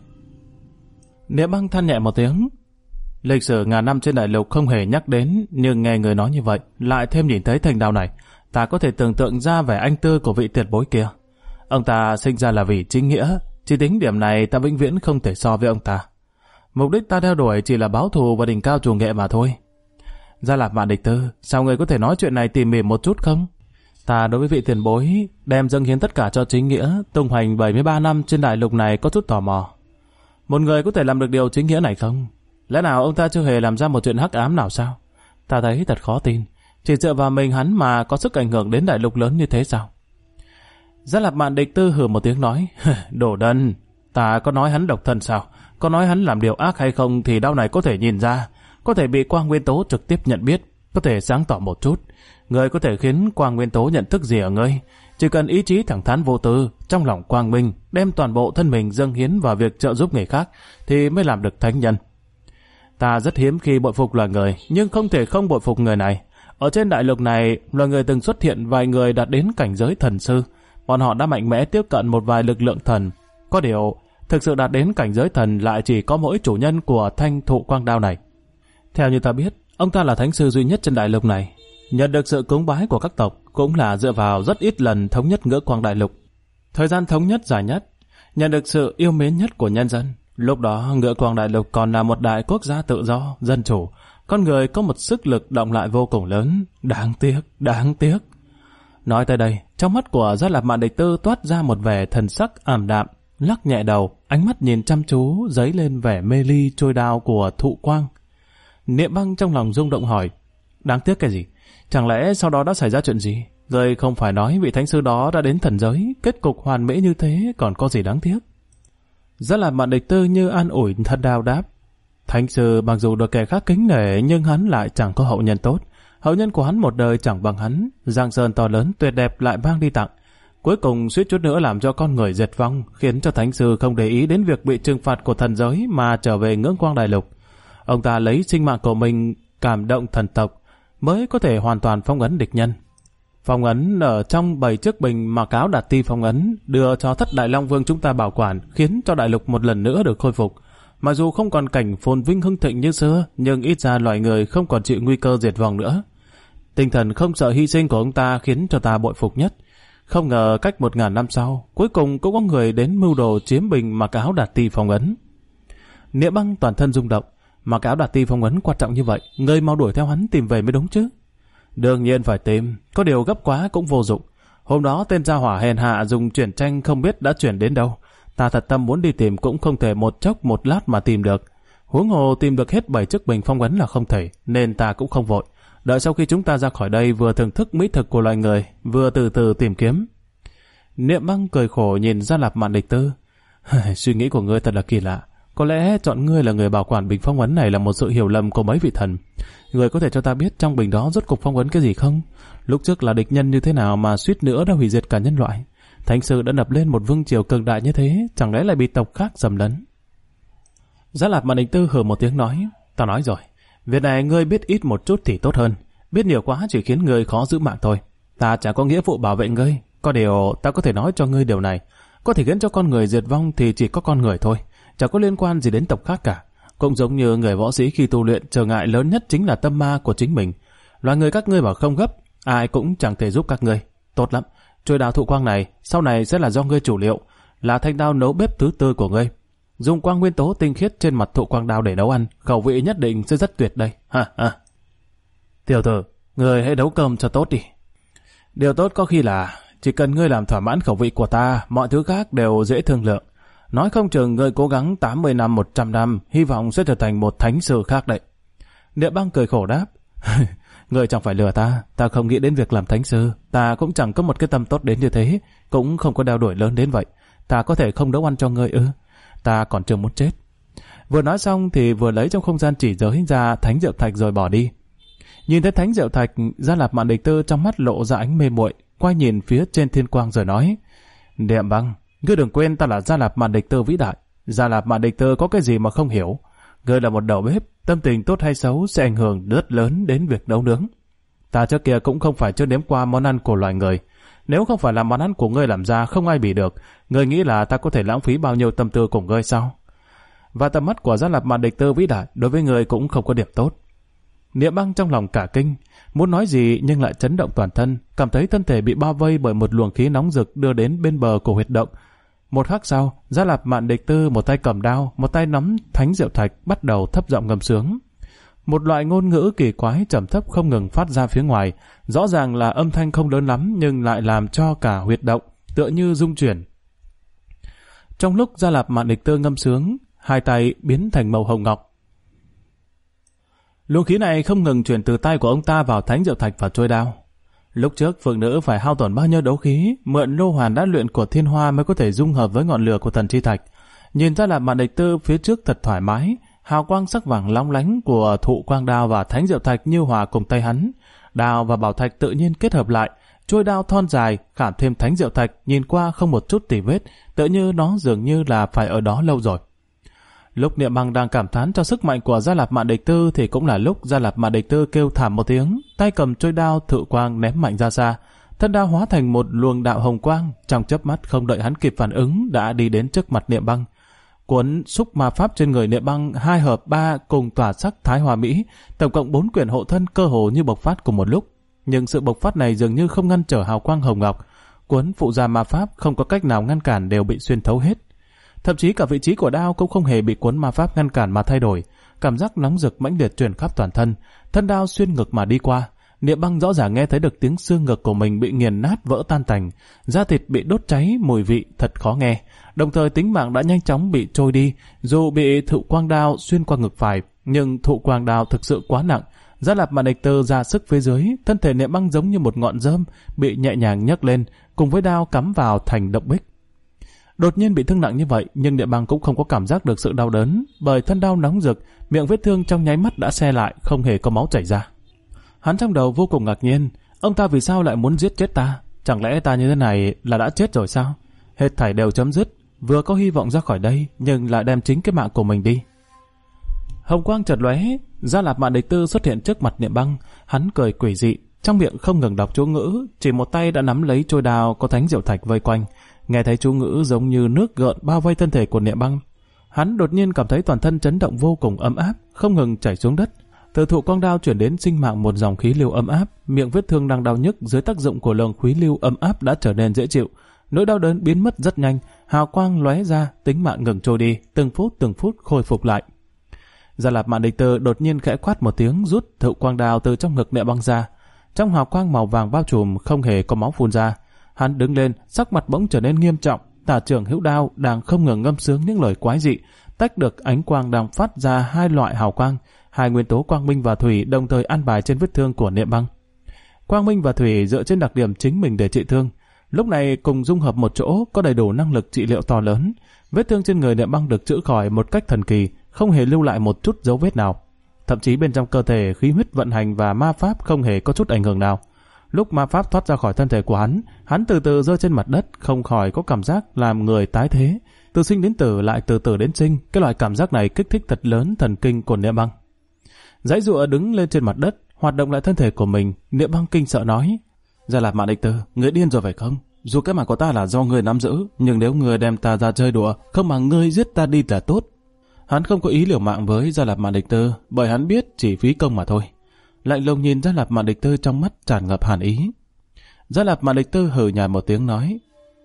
Niệm Băng than nhẹ một tiếng. Lịch sử ngàn năm trên đại lục không hề nhắc đến, nhưng nghe người nói như vậy, lại thêm nhìn thấy thanh đao này, ta có thể tưởng tượng ra vẻ anh tư của vị tiền bối kia. Ông ta sinh ra là vì chính nghĩa, chỉ tính điểm này ta vĩnh viễn không thể so với ông ta. Mục đích ta theo đuổi chỉ là báo thù và đỉnh cao trù nghệ mà thôi. Giá Lạp Mạn Địch Tư, sao người có thể nói chuyện này tỉ mỉ một chút không? Ta đối với vị tiền bối đem dâng hiến tất cả cho chính nghĩa, tung hoành 73 năm trên đại lục này có chút tò mò. Một người có thể làm được điều chính nghĩa này không? Lẽ nào ông ta chưa hề làm ra một chuyện hắc ám nào sao? Ta thấy thật khó tin. Chỉ dựa vào mình hắn mà có sức ảnh hưởng đến đại lục lớn như thế sao? Giá Lạp Mạn Địch Tư hừ một tiếng nói: "Đồ đần, ta có nói hắn độc thân sao? Có nói hắn làm điều ác hay không thì đao này có thể nhìn ra, có thể bị quang nguyên tố trực tiếp nhận biết, có thể sáng tỏ một chút. Ngươi có thể khiến quang nguyên tố nhận thức gì ở ngươi? Chỉ cần ý chí thẳng thắn vô tư, trong lòng quang minh, đem toàn bộ thân mình dâng hiến vào việc trợ giúp người khác thì mới làm được thánh nhân. Ta rất hiếm khi bội phục loài người, nhưng không thể không bội phục người này. Ở trên đại lục này, loài người từng xuất hiện vài người đạt đến cảnh giới thần sư. Bọn họ đã mạnh mẽ tiếp cận một vài lực lượng thần. Có điều, thực sự đạt đến cảnh giới thần lại chỉ có mỗi chủ nhân của thanh thụ quang đao này. Theo như ta biết, ông ta là thánh sư duy nhất trên đại lục này. Nhận được sự cúng bái của các tộc cũng là dựa vào rất ít lần thống nhất ngũ quang đại lục. Thời gian thống nhất dài nhất, nhận được sự yêu mến nhất của nhân dân. Lúc đó ngũ quang đại lục còn là một đại quốc gia tự do, dân chủ. Con người có một sức lực động lại vô cùng lớn. Đáng tiếc, đáng tiếc. Nói tới đây, trong mắt của Gia Lạp Mạn Địch Tư toát ra một vẻ thần sắc ảm đạm, lắc nhẹ đầu, ánh mắt nhìn chăm chú, dấy lên vẻ mê ly trôi đao của thụ quang. Niệm Băng trong lòng rung động hỏi, đáng tiếc cái gì? Chẳng lẽ sau đó đã xảy ra chuyện gì? Rồi không phải nói vị thánh sư đó đã đến thần giới, kết cục hoàn mỹ như thế còn có gì đáng tiếc? Gia Lạp Mạn Địch Tư như an ủi thật đào đáp, thánh sư mặc dù được kẻ khác kính nể nhưng hắn lại chẳng có hậu nhân tốt. Hậu nhân của hắn một đời chẳng bằng hắn, giang sơn to lớn tuyệt đẹp lại mang đi tặng. Cuối cùng suýt chút nữa làm cho con người diệt vong, khiến cho thánh sư không để ý đến việc bị trừng phạt của thần giới mà trở về ngưỡng quang đại lục. Ông ta lấy sinh mạng của mình cảm động thần tộc, mới có thể hoàn toàn phong ấn địch nhân. Phong ấn ở trong 7 chiếc bình mà cáo Đạt Ti phong ấn, đưa cho Thất Đại Long Vương chúng ta bảo quản, khiến cho đại lục một lần nữa được khôi phục. Mặc dù không còn cảnh phồn vinh hưng thịnh như xưa, nhưng ít ra loài người không còn chịu nguy cơ diệt vong nữa. Tinh thần không sợ hy sinh của ông ta khiến cho ta bội phục nhất. Không ngờ cách 1000 năm sau, cuối cùng cũng có người đến mưu đồ chiếm bình mà cáo Đạt Ti phong ấn. Niệm Băng toàn thân rung động, mà cáo Đạt Ti phong ấn quan trọng như vậy, người mau đuổi theo hắn tìm về mới đúng chứ. Đương nhiên phải tìm, có điều gấp quá cũng vô dụng. Hôm đó tên gia hỏa hèn hạ dùng chuyển tranh không biết đã chuyển đến đâu. Ta thật tâm muốn đi tìm cũng không thể một chốc một lát mà tìm được. Huống hồ tìm được hết 7 chiếc bình phong ấn là không thể, nên ta cũng không vội. Đợi sau khi chúng ta ra khỏi đây vừa thưởng thức mỹ thực của loài người, vừa từ từ tìm kiếm. Niệm Băng cười khổ nhìn Gia Lạp Mạn Địch Tư. Suy nghĩ của ngươi thật là kỳ lạ. Có lẽ chọn ngươi là người bảo quản bình phong ấn này là một sự hiểu lầm của mấy vị thần. Ngươi có thể cho ta biết trong bình đó rốt cục phong ấn cái gì không? Lúc trước là địch nhân như thế nào mà suýt nữa đã hủy diệt cả nhân loại? Thánh sư đã lập lên một vương triều cường đại như thế, chẳng lẽ lại bị tộc khác xâm lấn? Gia Lạp Mạn Địch Tư hừ một tiếng nói, ta nói rồi, việc này ngươi biết ít một chút thì tốt hơn, biết nhiều quá chỉ khiến ngươi khó giữ mạng thôi. Ta chẳng có nghĩa vụ bảo vệ ngươi, có điều ta có thể nói cho ngươi điều này, có thể khiến cho con người diệt vong thì chỉ có con người thôi, chẳng có liên quan gì đến tộc khác cả. Cũng giống như người võ sĩ khi tu luyện, trở ngại lớn nhất chính là tâm ma của chính mình. Loài người các ngươi bảo không gấp, ai cũng chẳng thể giúp các ngươi. Tốt lắm, trôi đao thụ quang này sau này sẽ là do ngươi chủ liệu, là thanh đao nấu bếp thứ tư của ngươi. Dùng quang nguyên tố tinh khiết trên mặt thụ quang đao để nấu ăn, khẩu vị nhất định sẽ rất tuyệt đây. Ha ha. Tiểu tử, ngươi hãy nấu cơm cho tốt đi. Điều tốt có khi là chỉ cần ngươi làm thỏa mãn khẩu vị của ta, mọi thứ khác đều dễ thương lượng. Nói không chừng ngươi cố gắng 80 năm 100 năm, hy vọng sẽ trở thành một thánh sư khác đấy. Niệm Băng cười khổ đáp. Ngươi chẳng phải lừa ta không nghĩ đến việc làm thánh sư, ta cũng chẳng có một cái tâm tốt đến như thế, cũng không có đeo đuổi lớn đến vậy. Ta có thể không nấu ăn cho ngươi ư? Ta còn chưa muốn chết. Vừa nói xong thì vừa lấy trong không gian chỉ giới ra thánh diệu thạch rồi bỏ đi. Nhìn thấy thánh diệu thạch, Gia Lạp Mạn Địch Tư trong mắt lộ ra ánh mê muội, quay nhìn phía trên thiên quang rồi nói: Niệm Băng, ngươi đừng quên ta là Gia Lạp Mạn Địch Tư vĩ đại. Gia Lạp Mạn Địch Tư có cái gì mà không hiểu? Ngươi là một đầu bếp, tâm tình tốt hay xấu sẽ ảnh hưởng rất lớn đến việc nấu nướng. Ta trước kia cũng không phải chưa nếm qua món ăn của loài người. Nếu không phải là món ăn của ngươi làm ra không ai bì được, ngươi nghĩ là ta có thể lãng phí bao nhiêu tâm tư của ngươi sao? Và tầm mắt của Gia Lạp Mạn Địch Tư vĩ đại đối với ngươi cũng không có điểm tốt. Niệm Băng trong lòng cả kinh, muốn nói gì nhưng lại chấn động toàn thân, cảm thấy thân thể bị bao vây bởi một luồng khí nóng rực đưa đến bên bờ của huyệt động. Một khắc sau, Gia Lạp Mạn Địch Tư một tay cầm đao, một tay nắm thánh diệu thạch bắt đầu thấp giọng ngâm sướng. Một loại ngôn ngữ kỳ quái trầm thấp không ngừng phát ra phía ngoài, rõ ràng là âm thanh không lớn lắm nhưng lại làm cho cả huyệt động tựa như rung chuyển. Trong lúc Gia Lạp Mạn Địch Tư ngâm sướng, hai tay biến thành màu hồng ngọc. Luồng khí này không ngừng chuyển từ tay của ông ta vào thánh diệu thạch và trôi đao. Lúc trước phượng nữ phải hao tổn bao nhiêu đấu khí, mượn lô hoàn đã luyện của thiên hoa mới có thể dung hợp với ngọn lửa của thần chi thạch. Nhìn ra là Mạn Địch Tư phía trước thật thoải mái, hào quang sắc vàng long lánh của thụ quang đao và thánh diệu thạch như hòa cùng tay hắn. Đao và bảo thạch tự nhiên kết hợp lại, trôi đao thon dài khảm thêm thánh diệu thạch, nhìn qua không một chút tì vết, tựa như nó dường như là phải ở đó lâu rồi. Lúc Niệm Băng đang cảm thán cho sức mạnh của Gia Lạp Mạn Địch Tư thì cũng là lúc Gia Lạp Mạn Địch Tư kêu thảm một tiếng, tay cầm trôi đao thự quang ném mạnh ra xa. Thân đao hóa thành một luồng đạo hồng quang, trong chớp mắt không đợi hắn kịp phản ứng đã đi đến trước mặt Niệm Băng. Cuốn xúc ma pháp trên người Niệm Băng 2 hợp 3 cùng tỏa sắc thái hòa mỹ, tổng cộng 4 quyển hộ thân cơ hồ như bộc phát cùng một lúc. Nhưng sự bộc phát này dường như không ngăn trở hào quang hồng ngọc. Cuốn phụ gia ma pháp không có cách nào ngăn cản đều bị xuyên thấu hết. Thậm chí cả vị trí của đao cũng không hề bị cuốn ma pháp ngăn cản mà thay đổi. Cảm giác nóng rực mãnh liệt truyền khắp toàn thân. Thân đao xuyên ngực mà đi qua. Niệm Băng rõ ràng nghe thấy được tiếng xương ngực của mình bị nghiền nát vỡ tan tành, da thịt bị đốt cháy, mùi vị thật khó nghe. Đồng thời tính mạng đã nhanh chóng bị trôi đi. Dù bị thụ quang đao xuyên qua ngực phải, nhưng thụ quang đao thực sự quá nặng. Gia Lạp Mạn Địch Tư ra sức phía dưới, thân thể Niệm Băng giống như một ngọn rơm bị nhẹ nhàng nhấc lên, cùng với đao cắm vào thành động bích. Đột nhiên bị thương nặng như vậy, nhưng Niệm Băng cũng không có cảm giác được sự đau đớn, bởi thân đau nóng rực, miệng vết thương trong nháy mắt đã se lại, không hề có máu chảy ra. Hắn trong đầu vô cùng ngạc nhiên, ông ta vì sao lại muốn giết chết ta? Chẳng lẽ ta như thế này là đã chết rồi sao? Hết thảy đều chấm dứt, vừa có hy vọng ra khỏi đây, nhưng lại đem chính cái mạng của mình đi. Hồng quang chợt lóe, Gia Lạp Mạn Địch Tư xuất hiện trước mặt Niệm Băng, hắn cười quỷ dị, trong miệng không ngừng đọc chú ngữ, chỉ một tay đã nắm lấy trôi đao có thánh diệu thạch vây quanh, nghe thấy chú ngữ giống như nước gợn bao vây thân thể của Niệm Băng. Hắn đột nhiên cảm thấy toàn thân chấn động vô cùng ấm áp, không ngừng chảy xuống đất. Từ thụ quang đao chuyển đến sinh mạng một dòng khí lưu ấm áp, miệng vết thương đang đau nhức dưới tác dụng của luồng khí lưu ấm áp đã trở nên dễ chịu. Nỗi đau đớn biến mất rất nhanh, hào quang lóe ra, tính mạng ngừng trôi đi, từng phút khôi phục lại. Gia Lạp Mạn Địch Tư đột nhiên khẽ quát một tiếng, rút thụ quang đao từ trong ngực Niệm Băng ra. Trong hào quang màu vàng bao trùm không hề có máu phun ra. Hắn đứng lên, sắc mặt bỗng trở nên nghiêm trọng. Tả trưởng hữu đao đang không ngừng ngâm sướng những lời quái dị, tách được ánh quang đang phát ra 2 loại hào quang, 2 nguyên tố quang minh và thủy đồng thời an bài trên vết thương của Niệm Băng. Quang minh và thủy dựa trên đặc điểm chính mình để trị thương, lúc này cùng dung hợp một chỗ có đầy đủ năng lực trị liệu to lớn. Vết thương trên người Niệm Băng được chữa khỏi một cách thần kỳ, không hề lưu lại một chút dấu vết nào. Thậm chí bên trong cơ thể khí huyết vận hành và ma pháp không hề có chút ảnh hưởng nào. Lúc ma pháp thoát ra khỏi thân thể của hắn từ từ rơi trên mặt đất, không khỏi có cảm giác làm người tái thế. Từ sinh đến tử lại từ tử đến sinh, cái loại cảm giác này kích thích thật lớn thần kinh của Niệm Băng. Giãy giụa đứng lên trên mặt đất, hoạt động lại thân thể của mình, Niệm Băng kinh sợ nói: Gia Lạp Mạn Địch Tư, ngươi điên rồi phải không? Dù cái mạng của ta là do ngươi nắm giữ, nhưng nếu ngươi đem ta ra chơi đùa, không mà ngươi giết ta đi là tốt. Hắn không có ý liều mạng với Gia Lạp Mạn Địch Tư, bởi hắn biết chỉ phí công mà thôi. Lạnh lùng nhìn Gia Lạp Mạn Địch Tư trong mắt tràn ngập hàn ý. Gia Lạp Mạn Địch Tư hừ nhạt một tiếng nói: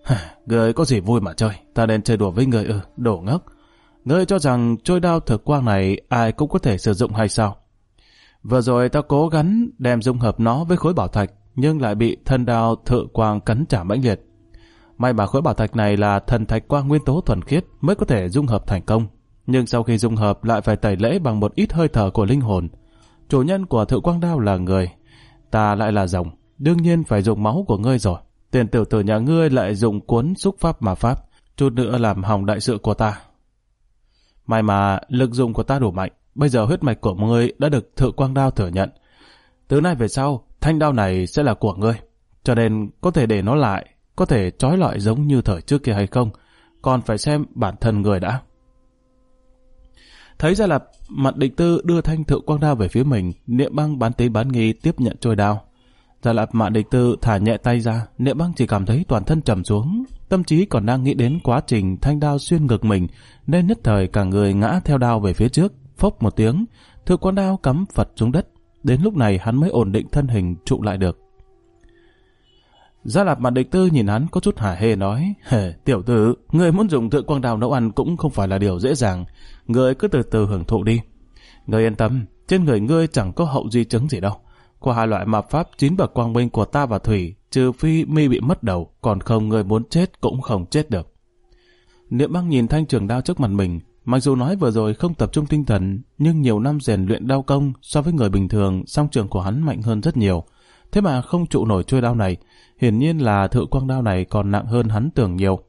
Ngươi có gì vui mà chơi, ta nên chơi đùa với ngươi đồ ngốc. Ngươi cho rằng trôi đao thực quang này ai cũng có thể sử dụng hay sao? Vừa rồi ta cố gắng đem dung hợp nó với khối bảo thạch, nhưng lại bị thân đao thự quang cắn trả mãnh liệt. May mà khối bảo thạch này là thần thạch quang nguyên tố thuần khiết mới có thể dung hợp thành công, nhưng sau khi dung hợp lại phải tẩy lễ bằng một ít hơi thở của linh hồn. Chủ nhân của thự quang đao là người, ta lại là rồng, đương nhiên phải dùng máu của ngươi rồi. Tiền tiểu tử nhà ngươi lại dùng cuốn xúc pháp mà pháp, chút nữa làm hỏng đại sự của ta. May mà lực dùng của ta đủ mạnh, bây giờ huyết mạch của ngươi đã được thự quang đao thừa nhận. Từ nay về sau, thanh đao này sẽ là của ngươi, cho nên có thể để nó lại, có thể trói lọi giống như thời trước kia hay không, còn phải xem bản thân người đã. Thấy Gia Lạp Mạn Địch Tư đưa thanh thự quang đao về phía mình, Niệm Băng bán tín bán nghi tiếp nhận trôi đao. Gia Lạp Mạn Địch Tư thả nhẹ tay ra, Niệm Băng chỉ cảm thấy toàn thân trầm xuống, tâm trí còn đang nghĩ đến quá trình thanh đao xuyên ngực mình, nên nhất thời cả người ngã theo đao về phía trước, phốc một tiếng, thự quang đao cắm phật xuống đất. Đến lúc này hắn mới ổn định thân hình trụ lại được. Gia Lạp Mạn Địch Tư nhìn hắn có chút hả hê nói: Tiểu tử, người muốn dùng thự quang đao nấu ăn cũng không phải là điều dễ dàng, người cứ từ từ hưởng thụ đi. Người yên tâm, trên người ngươi chẳng có hậu di chứng gì đâu. Qua 2 loại mạt pháp 9 bậc quang minh của ta và thủy, trừ phi mi bị mất đầu, còn không người muốn chết cũng không chết được. Niệm Băng nhìn thanh trường đao trước mặt mình, mặc dù nói vừa rồi không tập trung tinh thần, nhưng nhiều năm rèn luyện đao công so với người bình thường, song trường của hắn mạnh hơn rất nhiều. Thế mà không trụ nổi chuôi đao này, hiển nhiên là thự quang đao này còn nặng hơn hắn tưởng nhiều.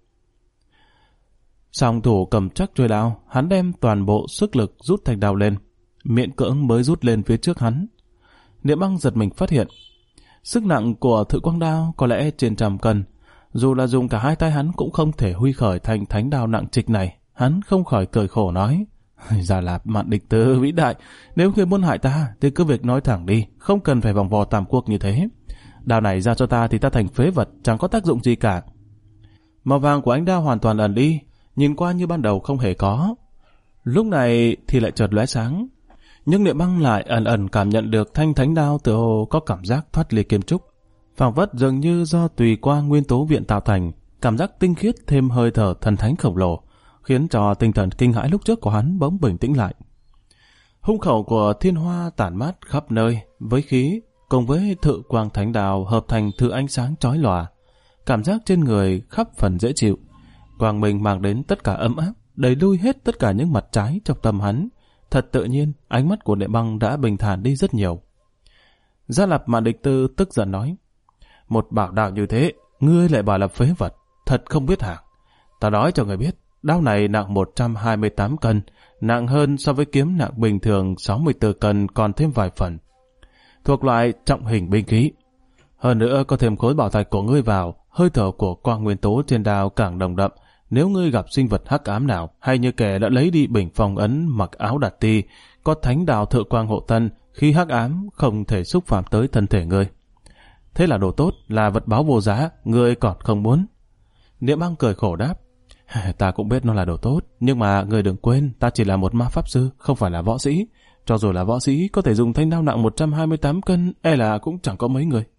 Song thủ cầm chắc chuôi đao, hắn đem toàn bộ sức lực rút thanh đao lên, miễn cưỡng mới rút lên phía trước hắn. Niệm Băng giật mình phát hiện, sức nặng của thự quang đao có lẽ trên 100 cân, dù là dùng cả 2 tay hắn cũng không thể huy khởi thành thánh đao nặng trịch này. Hắn không khỏi cười khổ nói: Gia Lạp Mạn Địch Tư vĩ đại, nếu ngươi muốn hại ta thì cứ việc nói thẳng đi, không cần phải vòng vo tam quốc như thế. Đao này ra cho ta thì ta thành phế vật, chẳng có tác dụng gì cả. Màu vàng của ánh đao hoàn toàn ẩn đi, nhìn qua như ban đầu không hề có. Lúc này thì lại chợt lóe sáng. Nhưng Niệm Băng lại ẩn ẩn cảm nhận được thanh thánh đao tựa hồ có cảm giác thoát ly kim trúc, phảng phất dường như do tùy qua nguyên tố viện tạo thành, cảm giác tinh khiết thêm hơi thở thần thánh khổng lồ, khiến cho tinh thần kinh hãi lúc trước của hắn bỗng bình tĩnh lại. Hung khẩu của thiên hoa tản mát khắp nơi, với khí cùng với thự quang thánh đào hợp thành thứ ánh sáng chói lòa, cảm giác trên người khắp phần dễ chịu. Quang minh mang đến tất cả ấm áp, đẩy lui hết tất cả những mặt trái trong tâm hắn. Thật tự nhiên, ánh mắt của Niệm Băng đã bình thản đi rất nhiều. Gia Lạp Mạn Địch Tư tức giận nói: một bảo đạo như thế, ngươi lại bảo là phế vật, thật không biết hạng. Ta nói cho ngươi biết, đao này nặng 128 cân, nặng hơn so với kiếm nặng bình thường 64 cân còn thêm vài phần. Thuộc loại trọng hình binh khí. Hơn nữa có thêm khối bảo thạch của ngươi vào, hơi thở của quang nguyên tố trên đao càng đồng đậm. Nếu ngươi gặp sinh vật hắc ám nào, hay như kẻ đã lấy đi bình phong ấn mặc áo đạt ti, có thánh đào thượng quang hộ thân, khi hắc ám không thể xúc phạm tới thân thể ngươi. Thế là đồ tốt, là vật báo vô giá, ngươi còn không muốn. Niệm Băng cười khổ đáp: ta cũng biết nó là đồ tốt, nhưng mà ngươi đừng quên, ta chỉ là một ma pháp sư, không phải là võ sĩ. Cho dù là võ sĩ, có thể dùng thanh đao nặng 128 cân, e là cũng chẳng có mấy người.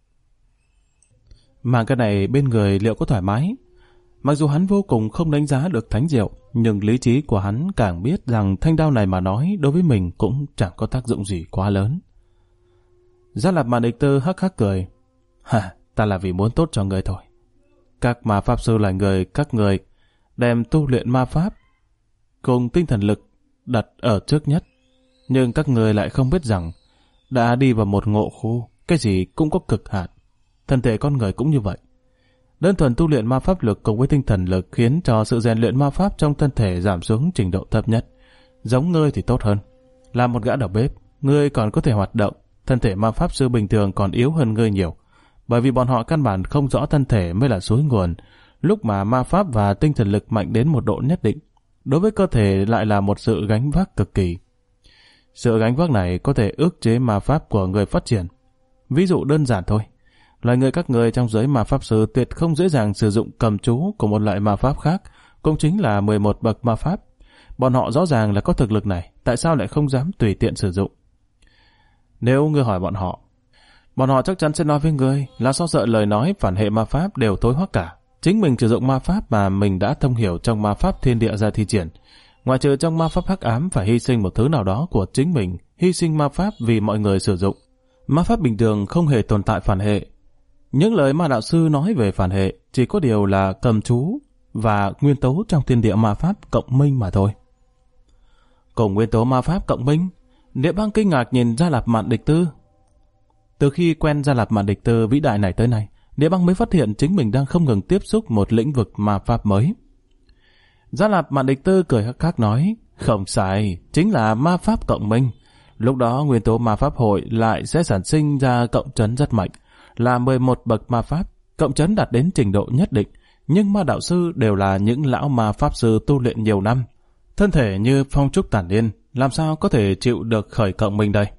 Mang cái này bên người liệu có thoải mái? Mặc dù hắn vô cùng không đánh giá được thánh diệu, nhưng lý trí của hắn càng biết rằng thanh đao này mà nói đối với mình cũng chẳng có tác dụng gì quá lớn. Gia Lạp Mạn Địch Tư hắc hắc cười: ta là vì muốn tốt cho người thôi. Các ma pháp sư là người các người đem tu luyện ma pháp cùng tinh thần lực đặt ở trước nhất, nhưng các người lại không biết rằng đã đi vào một ngộ khu, cái gì cũng có cực hạn. Thân thể con người cũng như vậy. Đơn thuần tu luyện ma pháp lực cùng với tinh thần lực khiến cho sự rèn luyện ma pháp trong thân thể giảm xuống trình độ thấp nhất. Giống ngươi thì tốt hơn. Là một gã đầu bếp, ngươi còn có thể hoạt động, thân thể ma pháp sư bình thường còn yếu hơn ngươi nhiều. Bởi vì bọn họ căn bản không rõ thân thể mới là suối nguồn, lúc mà ma pháp và tinh thần lực mạnh đến một độ nhất định, đối với cơ thể lại là một sự gánh vác cực kỳ. Sự gánh vác này có thể ức chế ma pháp của người phát triển. Ví dụ đơn giản thôi. Loài người các người trong giới ma pháp sư tuyệt không dễ dàng sử dụng cầm chú của một loại ma pháp khác, cũng chính là 11 bậc ma pháp. Bọn họ rõ ràng là có thực lực này, tại sao lại không dám tùy tiện sử dụng? Nếu ngươi hỏi bọn họ chắc chắn sẽ nói với ngươi là do sợ lời nói phản hệ ma pháp đều tối hoắc cả. Chính mình sử dụng ma pháp mà mình đã thông hiểu trong ma pháp thiên địa ra thi triển. Ngoại trừ trong ma pháp hắc ám phải hy sinh một thứ nào đó của chính mình, hy sinh ma pháp vì mọi người sử dụng. Ma pháp bình thường không hề tồn tại phản hệ. Những lời ma đạo sư nói về phản hệ chỉ có điều là cầm chú và nguyên tố trong thiên địa ma pháp cộng minh mà thôi. Cùng nguyên tố ma pháp cộng minh, Niệm Băng kinh ngạc nhìn Gia Lạp Mạn Địch Tư. Từ khi quen Gia Lạp Mạn Địch Tư vĩ đại này tới nay, Niệm Băng mới phát hiện chính mình đang không ngừng tiếp xúc một lĩnh vực ma pháp mới. Gia Lạp Mạn Địch Tư cười hắc hắc nói: không sai, chính là ma pháp cộng minh. Lúc đó nguyên tố ma pháp hội lại sẽ sản sinh ra cộng trấn rất mạnh, là 11 bậc ma pháp, cộng trấn đạt đến trình độ nhất định, nhưng ma đạo sư đều là những lão ma pháp sư tu luyện nhiều năm. Thân thể như phong trúc tản niên, làm sao có thể chịu được khởi cộng minh đây?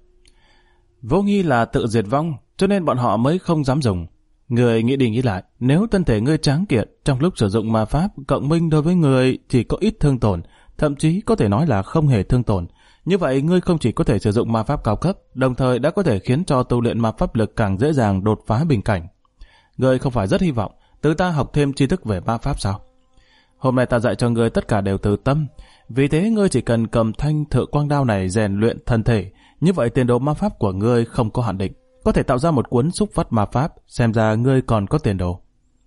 Vô nghi là tự diệt vong, cho nên bọn họ mới không dám dùng. Người nghĩ đi nghĩ lại, nếu thân thể ngươi tráng kiện, trong lúc sử dụng ma pháp, cộng minh đối với người chỉ có ít thương tổn, thậm chí có thể nói là không hề thương tổn. Như vậy ngươi không chỉ có thể sử dụng ma pháp cao cấp, đồng thời đã có thể khiến cho tu luyện ma pháp lực càng dễ dàng đột phá bình cảnh. Ngươi không phải rất hy vọng từ ta học thêm tri thức về ma pháp sao? Hôm nay ta dạy cho ngươi tất cả đều từ tâm, vì thế ngươi chỉ cần cầm thanh thượng quang đao này rèn luyện thân thể, như vậy tiền đồ ma pháp của ngươi không có hạn định, có thể tạo ra một cuốn xúc phát ma pháp, xem ra ngươi còn có tiền đồ.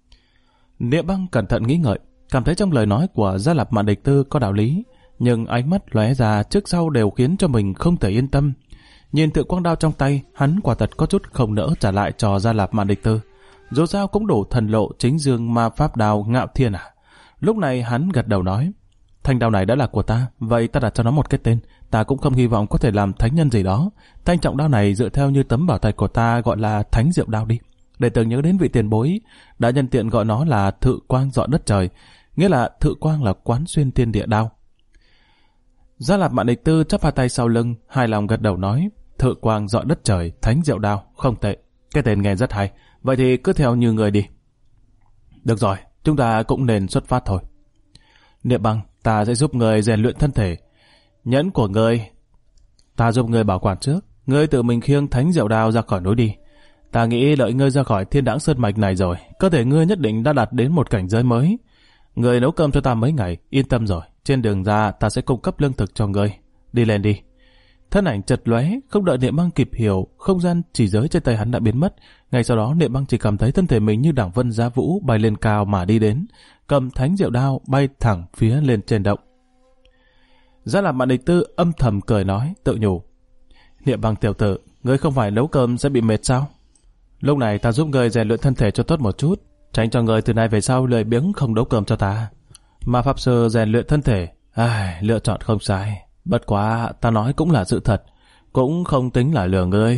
Niệm Băng cẩn thận nghĩ ngợi, cảm thấy trong lời nói của Gia Lạp Mạn Địch Tư có đạo lý, nhưng ánh mắt lóe ra trước sau đều khiến cho mình không thể yên tâm. Nhìn thượng quang đao trong tay, hắn quả thật có chút không nỡ trả lại cho Gia Lạp Mạn Địch Tư. Dù sao cũng đủ thần lộ chính dương ma pháp đao Ngạo Thiên à. Lúc này hắn gật đầu nói: thanh đao này đã là của ta, vậy ta đặt cho nó một cái tên. Ta cũng không hy vọng có thể làm thánh nhân gì đó. Thanh trọng đao này dựa theo như tấm bảo thạch của ta gọi là Thánh Diệu Đao đi, để tưởng nhớ đến vị tiền bối đã nhân tiện gọi nó là Thự Quang Dọn Đất Trời, nghĩa là Thự Quang là quán xuyên thiên địa đao. Gia Lạp Mạn Địch Tư chắp hai tay sau lưng, hài lòng gật đầu nói, thự quang dọi đất trời, thánh diệu đao, không tệ. Cái tên nghe rất hay, vậy thì cứ theo như người đi. Được rồi, chúng ta cũng nên xuất phát thôi. Niệm Băng, ta sẽ giúp người rèn luyện thân thể. Nhẫn của người, ta giúp người bảo quản trước. Ngươi tự mình khiêng thánh diệu đao ra khỏi núi đi. Ta nghĩ đợi ngươi ra khỏi Thiên Đãng Sơn Mạch này rồi, cơ thể ngươi nhất định đã đạt đến một cảnh giới mới. Ngươi nấu cơm cho ta mấy ngày, yên tâm rồi. Trên đường ra ta sẽ cung cấp lương thực cho ngươi. Đi lên đi. Thân ảnh chật lóe, không đợi Niệm Băng kịp hiểu, không gian chỉ giới trên tay hắn đã biến mất. Ngay sau đó Niệm Băng chỉ cảm thấy thân thể mình như đảng vân giá vũ bay lên cao mà đi đến, cầm thánh diệu đao bay thẳng phía lên trên động. Gia Lạp Mạn Địch Tư âm thầm cười nói, tự nhủ: Niệm Băng tiểu tử, ngươi không phải nấu cơm sẽ bị mệt sao? Lúc này ta giúp ngươi rèn luyện thân thể cho tốt một chút, tránh cho ngươi từ nay về sau lười biếng không nấu cơm cho ta. Mà pháp sư rèn luyện thân thể, lựa chọn không sai. Bất quá ta nói cũng là sự thật, cũng không tính là lừa ngươi.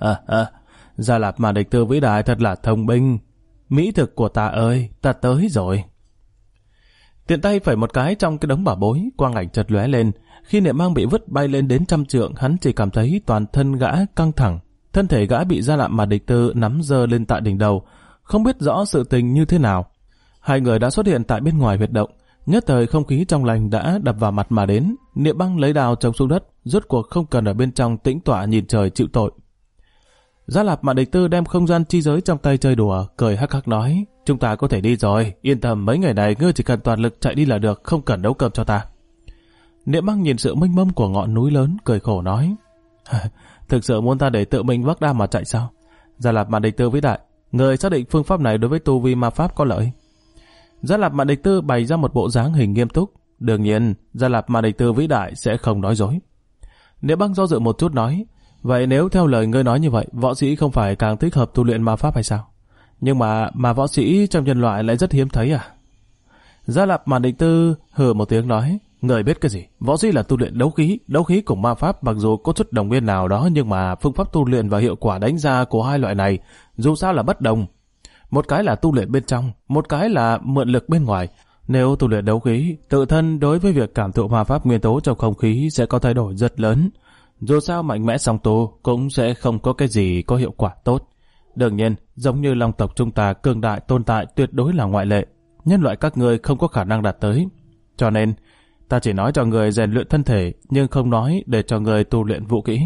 Gia Lạp Mạn Địch Tư vĩ đại thật là thông minh. Mỹ thực của ta ơi, ta tới rồi. Tiện tay phẩy một cái trong cái đống bảo bối, quang ảnh chợt lóe lên. Khi Niệm Băng bị vứt bay lên đến 100 trượng, hắn chỉ cảm thấy toàn thân gã căng thẳng. Thân thể gã bị Gia Lạp Mạn Địch Tư nắm giơ lên tại đỉnh đầu, không biết rõ sự tình như thế nào. Hai người đã xuất hiện tại bên ngoài huyệt động. Nhất thời không khí trong lành đã đập vào mặt mà đến. Niệm Băng lấy đào trồng xuống đất, rốt cuộc không cần ở bên trong tĩnh tọa nhìn trời chịu tội. Gia Lạp Mạn Địch Tư đem không gian chi giới trong tay chơi đùa, cười hắc hắc nói: chúng ta có thể đi rồi, yên tâm, mấy ngày này ngươi chỉ cần toàn lực chạy đi là được, không cần nấu cơm cho ta. Niệm Băng nhìn sự mênh mông của ngọn núi lớn, cười khổ nói: thực sự muốn ta để tự mình vác đao mà chạy sao? Gia Lạp Mạn Địch Tư vĩ đại, người xác định phương pháp này đối với tu vi ma pháp có lợi? Gia Lạp Mạn Địch Tư bày ra một bộ dáng hình nghiêm túc. Đương nhiên, Gia Lạp Mạn Địch Tư vĩ đại sẽ không nói dối. Niệm Băng do dự một chút nói: vậy nếu theo lời ngươi nói như vậy, võ sĩ không phải càng thích hợp tu luyện ma pháp hay sao? Nhưng mà võ sĩ trong nhân loại lại rất hiếm thấy à? Gia Lạp Mạn Địch Tư hừ một tiếng nói: người biết cái gì? Võ sĩ là tu luyện đấu khí cùng ma pháp, mặc dù có chút đồng nguyên nào đó, nhưng mà phương pháp tu luyện và hiệu quả đánh ra của hai loại này dù sao là bất đồng. Một cái là tu luyện bên trong, một cái là mượn lực bên ngoài. Nếu tu luyện đấu khí, tự thân đối với việc cảm thụ ma pháp nguyên tố trong không khí sẽ có thay đổi rất lớn. Dù sao mạnh mẽ song tu cũng sẽ không có cái gì có hiệu quả tốt. Đương nhiên, giống như long tộc chúng ta cường đại tồn tại tuyệt đối là ngoại lệ. Nhân loại các ngươi không có khả năng đạt tới. Cho nên, ta chỉ nói cho người rèn luyện thân thể, nhưng không nói để cho người tu luyện vũ kỹ.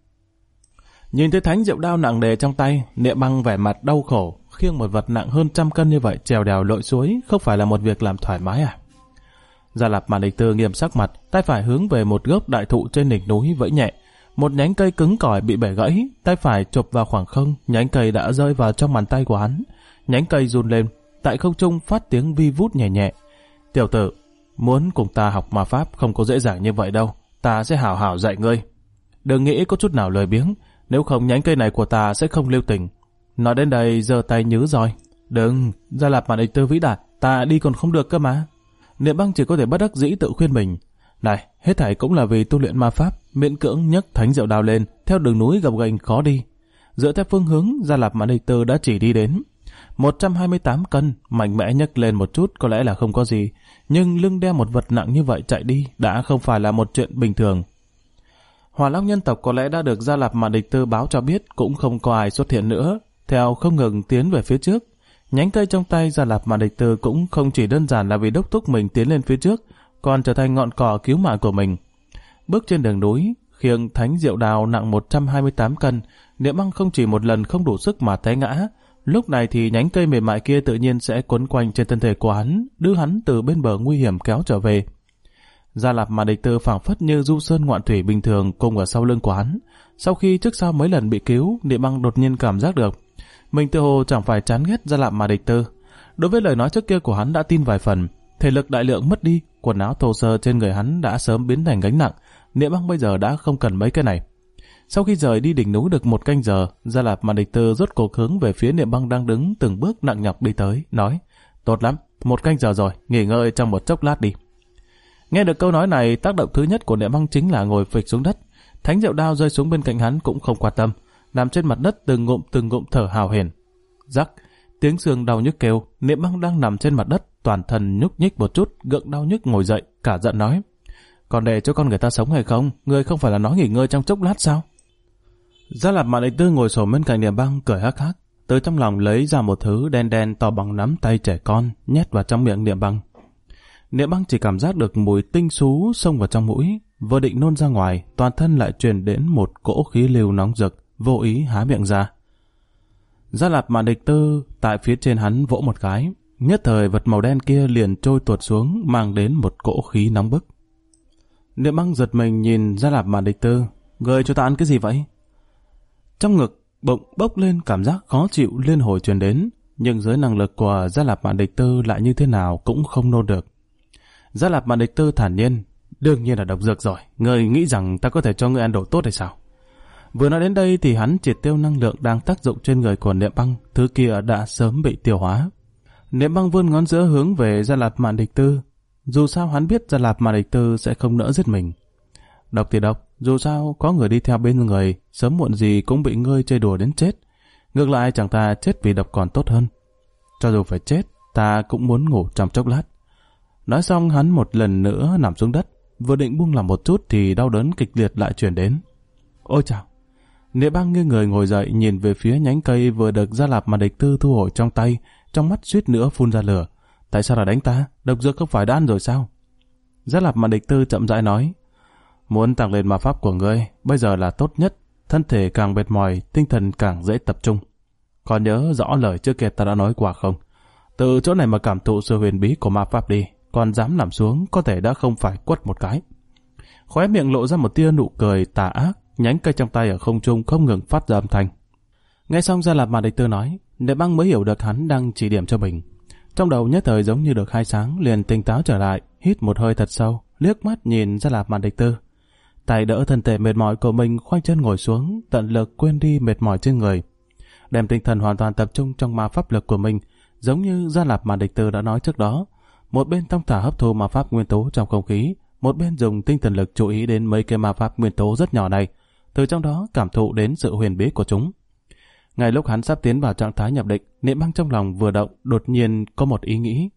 Nhìn thấy thánh diệu đao nặng nề trong tay, Niệm Băng vẻ mặt đau khổ, khiêng một vật nặng hơn 100 cân như vậy trèo đèo lội suối không phải là một việc làm thoải mái à? Gia Lạp Mạn Địch Tư nghiêm sắc mặt, tay phải hướng về một gốc đại thụ trên đỉnh núi vẫy nhẹ. Một nhánh cây cứng cỏi bị bẻ gãy, tay phải chộp vào khoảng không, nhánh cây đã rơi vào trong bàn tay của hắn. Nhánh cây run lên, tại không trung phát tiếng vi vút nhẹ nhẹ. Tiểu tử, muốn cùng ta học ma pháp không có dễ dàng như vậy đâu, ta sẽ hảo hảo dạy ngươi. Đừng nghĩ có chút nào lười biếng, nếu không nhánh cây này của ta sẽ không lưu tình. Nói đến đây giơ tay nhứ roi. Đừng, Gia Lạp Mạn Địch Tư vĩ đại, ta đi còn không được cơ mà. Niệm Băng chỉ có thể bất đắc dĩ tự khuyên mình. Này, hết thảy cũng là vì tu luyện ma pháp, miễn cưỡng nhấc thánh diệu đao lên, theo đường núi gập ghềnh khó đi. Dựa theo phương hướng Gia Lạp Mạn Địch Tư đã chỉ đi đến. 128 cân, mạnh mẽ nhấc lên một chút có lẽ là không có gì, nhưng lưng đeo một vật nặng như vậy chạy đi đã không phải là một chuyện bình thường. Hỏa Long nhân tộc có lẽ đã được Gia Lạp Mạn Địch Tư báo cho biết cũng không có ai xuất hiện nữa, theo không ngừng tiến về phía trước. Nhánh cây trong tay Gia Lạp Mạn Địch Tư cũng không chỉ đơn giản là vì đốc thúc mình tiến lên phía trước, còn trở thành ngọn cỏ cứu mạng của mình. Bước trên đường núi, khiêng thánh diệu đao nặng 128 cân, Niệm Băng không chỉ một lần không đủ sức mà té ngã. Lúc này thì nhánh cây mềm mại kia tự nhiên sẽ quấn quanh trên thân thể của hắn, đưa hắn từ bên bờ nguy hiểm kéo trở về. Gia Lạp Mạn Địch Tư phảng phất như du sơn ngoạn thủy bình thường cùng ở sau lưng của hắn. Sau khi trước sau mấy lần bị cứu, Niệm Băng đột nhiên cảm giác được mình tự hồ chẳng phải chán ghét Gia Lạp Mạn Địch Tư. Đối với lời nói trước kia của hắn đã tin vài phần, thể lực đại lượng mất đi, quần áo thô sơ trên người hắn đã sớm biến thành gánh nặng. Niệm Băng bây giờ đã không cần mấy cái này. Sau khi rời đi đỉnh núi được 1 canh giờ, Gia Lạp Mạn Địch Tư rốt cuộc hướng về phía Niệm Băng đang đứng từng bước nặng nhọc đi tới, nói: tốt lắm, 1 canh giờ rồi, nghỉ ngơi trong một chốc lát đi. Nghe được câu nói này, tác động thứ nhất của Niệm Băng chính là ngồi phịch xuống đất. Thánh diệu đao rơi xuống bên cạnh hắn cũng không quan tâm, nằm trên mặt đất từng ngụm thở hào hển. Rắc, tiếng xương đau nhức kêu. Niệm Băng đang nằm trên mặt đất, toàn thân nhúc nhích một chút, gượng đau nhức ngồi dậy, cả giận nói: Còn để cho con người ta sống hay không? Ngươi không phải là nói nghỉ ngơi trong chốc lát sao? Gia Lạp Mạn Địch Tư ngồi xổm bên cạnh Niệm Băng cười hắc hắc, từ trong lòng lấy ra một thứ đen đen to bằng nắm tay trẻ con, nhét vào trong miệng Niệm Băng. Niệm Băng chỉ cảm giác được mùi tinh sú xông vào trong mũi, vừa định nôn ra ngoài, toàn thân lại truyền đến một cỗ khí lưu nóng rực, vô ý há miệng ra. Gia Lạp Mạn Địch Tư tại phía trên hắn vỗ một cái, nhất thời vật màu đen kia liền trôi tuột xuống, mang đến một cỗ khí nóng bức. Niệm Băng giật mình nhìn Gia Lạp Mạn Địch Tư, gợi cho ta ăn cái gì vậy? Trong ngực bỗng bốc lên cảm giác khó chịu liên hồi truyền đến, nhưng dưới năng lực của Gia Lạp Mạn Địch Tư lại như thế nào cũng không nôn được. Gia Lạp Mạn Địch Tư thản nhiên, đương nhiên là độc dược rồi, ngươi nghĩ rằng ta có thể cho ngươi ăn đồ tốt hay sao? Vừa nói đến đây thì hắn triệt tiêu năng lượng đang tác dụng trên người của Niệm Băng, thứ kia đã sớm bị tiêu hóa. Niệm Băng vươn ngón giữa hướng về Gia Lạp Mạn Địch Tư, dù sao hắn biết Gia Lạp Mạn Địch Tư sẽ không nỡ giết mình. Độc thì độc, dù sao có người đi theo bên người, sớm muộn gì cũng bị ngươi chơi đùa đến chết. Ngược lại chẳng ta chết vì độc còn tốt hơn. Cho dù phải chết, ta cũng muốn ngủ trong chốc lát. Nói xong hắn một lần nữa nằm xuống đất, vừa định buông lỏng một chút thì đau đớn kịch liệt lại truyền đến. Ôi chào! Niệm Băng nghiêng người ngồi dậy nhìn về phía nhánh cây vừa được Gia Lạp Mạn Địch Tư thu hồi trong tay, trong mắt suýt nữa phun ra lửa. Tại sao lại đánh ta? Độc dược không phải đã ăn rồi sao? Gia Lạp Mạn Địch Tư chậm rãi nói, muốn tăng lên ma pháp của ngươi, bây giờ là tốt nhất, thân thể càng mệt mỏi, tinh thần càng dễ tập trung. Còn nhớ rõ lời trước kia ta đã nói qua không? Từ chỗ này mà cảm thụ sự huyền bí của ma pháp đi, còn dám nằm xuống có thể đã không phải quất một cái. Khóe miệng lộ ra một tia nụ cười tà ác, nhánh cây trong tay ở không trung không ngừng phát ra âm thanh. Nghe xong Gia Lạp Mạn Địch Tư nói, Niệm Băng mới hiểu được hắn đang chỉ điểm cho mình. Trong đầu nhất thời giống như được khai sáng, liền tỉnh táo trở lại, hít một hơi thật sâu, liếc mắt nhìn Gia Lạp Mạn Địch Tư. Tay đỡ thân thể mệt mỏi của mình, khoanh chân ngồi xuống, tận lực quên đi mệt mỏi trên người, đem tinh thần hoàn toàn tập trung trong ma pháp lực của mình, giống như Gia Lạp Mạn Địch Tư đã nói trước đó. Một bên thong thả hấp thu ma pháp nguyên tố trong không khí, một bên dùng tinh thần lực chú ý đến mấy cái ma pháp nguyên tố rất nhỏ này, từ trong đó cảm thụ đến sự huyền bí của chúng. Ngay lúc hắn sắp tiến vào trạng thái nhập định, Niệm Băng trong lòng vừa động, đột nhiên có một ý nghĩ.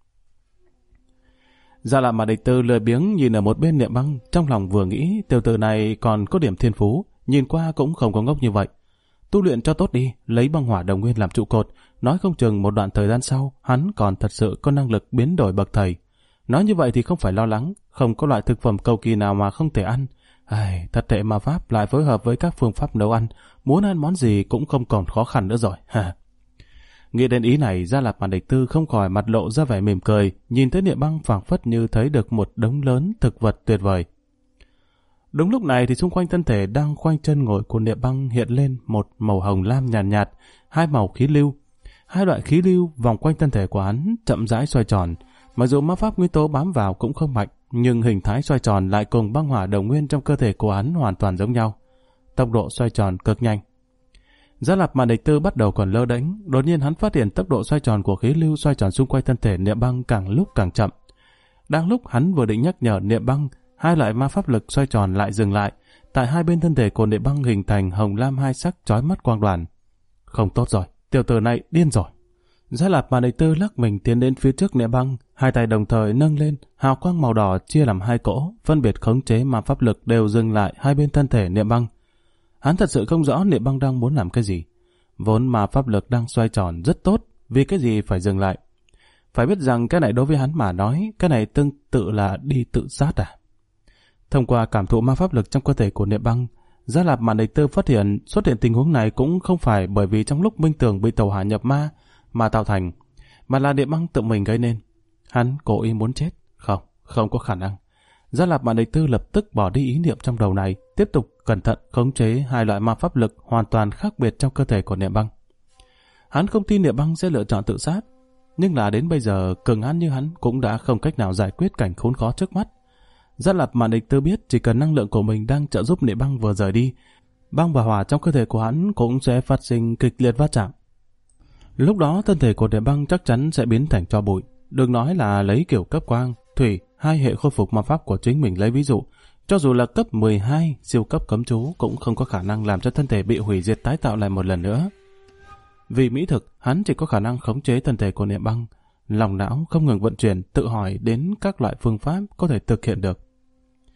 Gia Lạp Mạn Địch Tư lười biếng nhìn ở một bên Niệm Băng, trong lòng vừa nghĩ tiểu tử này còn có điểm thiên phú, nhìn qua cũng không có ngốc như vậy. Tu luyện cho tốt đi, lấy băng hỏa đồng nguyên làm trụ cột, nói không chừng một đoạn thời gian sau, hắn còn thật sự có năng lực biến đổi bậc thầy. Nói như vậy thì không phải lo lắng, không có loại thực phẩm cầu kỳ nào mà không thể ăn. Thật tệ ma pháp lại phối hợp với các phương pháp nấu ăn, muốn ăn món gì cũng không còn khó khăn nữa rồi. Nghĩ đến ý này, Gia Lạp Mạn Địch Tư không khỏi mặt lộ ra vẻ mỉm cười, nhìn thấy Niệm Băng phảng phất như thấy được một đống lớn thực vật tuyệt vời. Đúng lúc này thì xung quanh thân thể đang khoanh chân ngồi của Niệm Băng hiện lên một màu hồng lam nhàn nhạt, hai màu khí lưu. Hai loại khí lưu vòng quanh thân thể của hắn chậm rãi xoay tròn. Mặc dù ma pháp nguyên tố bám vào cũng không mạnh, nhưng hình thái xoay tròn lại cùng băng hỏa đồng nguyên trong cơ thể của hắn hoàn toàn giống nhau. Tốc độ xoay tròn cực nhanh. Gia Lạp Mạn Địch Tư bắt đầu còn lơ đễnh, đột nhiên hắn phát hiện tốc độ xoay tròn của khí lưu xoay tròn xung quanh thân thể Niệm Băng càng lúc càng chậm. Đang lúc hắn vừa định nhắc nhở Niệm Băng, hai loại ma pháp lực xoay tròn lại dừng lại, tại hai bên thân thể của Niệm Băng hình thành hồng lam hai sắc chói mắt quang đoàn. Không tốt rồi, tiểu tử này điên rồi. Gia Lạp Mạn Địch Tư lắc mình tiến đến phía trước Niệm Băng, hai tay đồng thời nâng lên, hào quang màu đỏ chia làm hai cỗ, phân biệt khống chế ma pháp lực đều dừng lại hai bên thân thể Niệm Băng. Hắn thật sự không rõ Niệm Băng đang muốn làm cái gì. Vốn ma pháp lực đang xoay tròn rất tốt, vì cái gì phải dừng lại? Phải biết rằng cái này đối với hắn mà nói, cái này tương tự là đi tự sát à? Thông qua cảm thụ ma pháp lực trong cơ thể của Niệm Băng, Gia Lạp Mạn Địch Tư phát hiện xuất hiện tình huống này cũng không phải bởi vì trong lúc Minh Tường bị tàu hỏa nhập ma mà tạo thành, mà là Niệm Băng tự mình gây nên. Hắn cố ý muốn chết? Không có khả năng. Gia Lạp Mạn Địch Tư lập tức bỏ đi ý niệm trong đầu này, tiếp tục cẩn thận khống chế hai loại ma pháp lực hoàn toàn khác biệt trong cơ thể của Niệm Băng. Hắn không tin Niệm Băng sẽ lựa chọn tự sát, nhưng là đến bây giờ cường hãn như hắn cũng đã không cách nào giải quyết cảnh khốn khó trước mắt. Gia Lạp Mạn Địch Tư biết chỉ cần năng lượng của mình đang trợ giúp Niệm Băng vừa rời đi, băng và hỏa trong cơ thể của hắn cũng sẽ phát sinh kịch liệt va chạm. Lúc đó thân thể của Niệm Băng chắc chắn sẽ biến thành tro bụi. Đừng nói là lấy kiểu cấp quang, thủy, hai hệ khôi phục ma pháp của chính mình lấy ví dụ, cho dù là cấp 12 siêu cấp cấm chú cũng không có khả năng làm cho thân thể bị hủy diệt tái tạo lại một lần nữa. Vì mỹ thực, hắn chỉ có khả năng khống chế thân thể của Niệm Băng, lòng não không ngừng vận chuyển, tự hỏi đến các loại phương pháp có thể thực hiện được.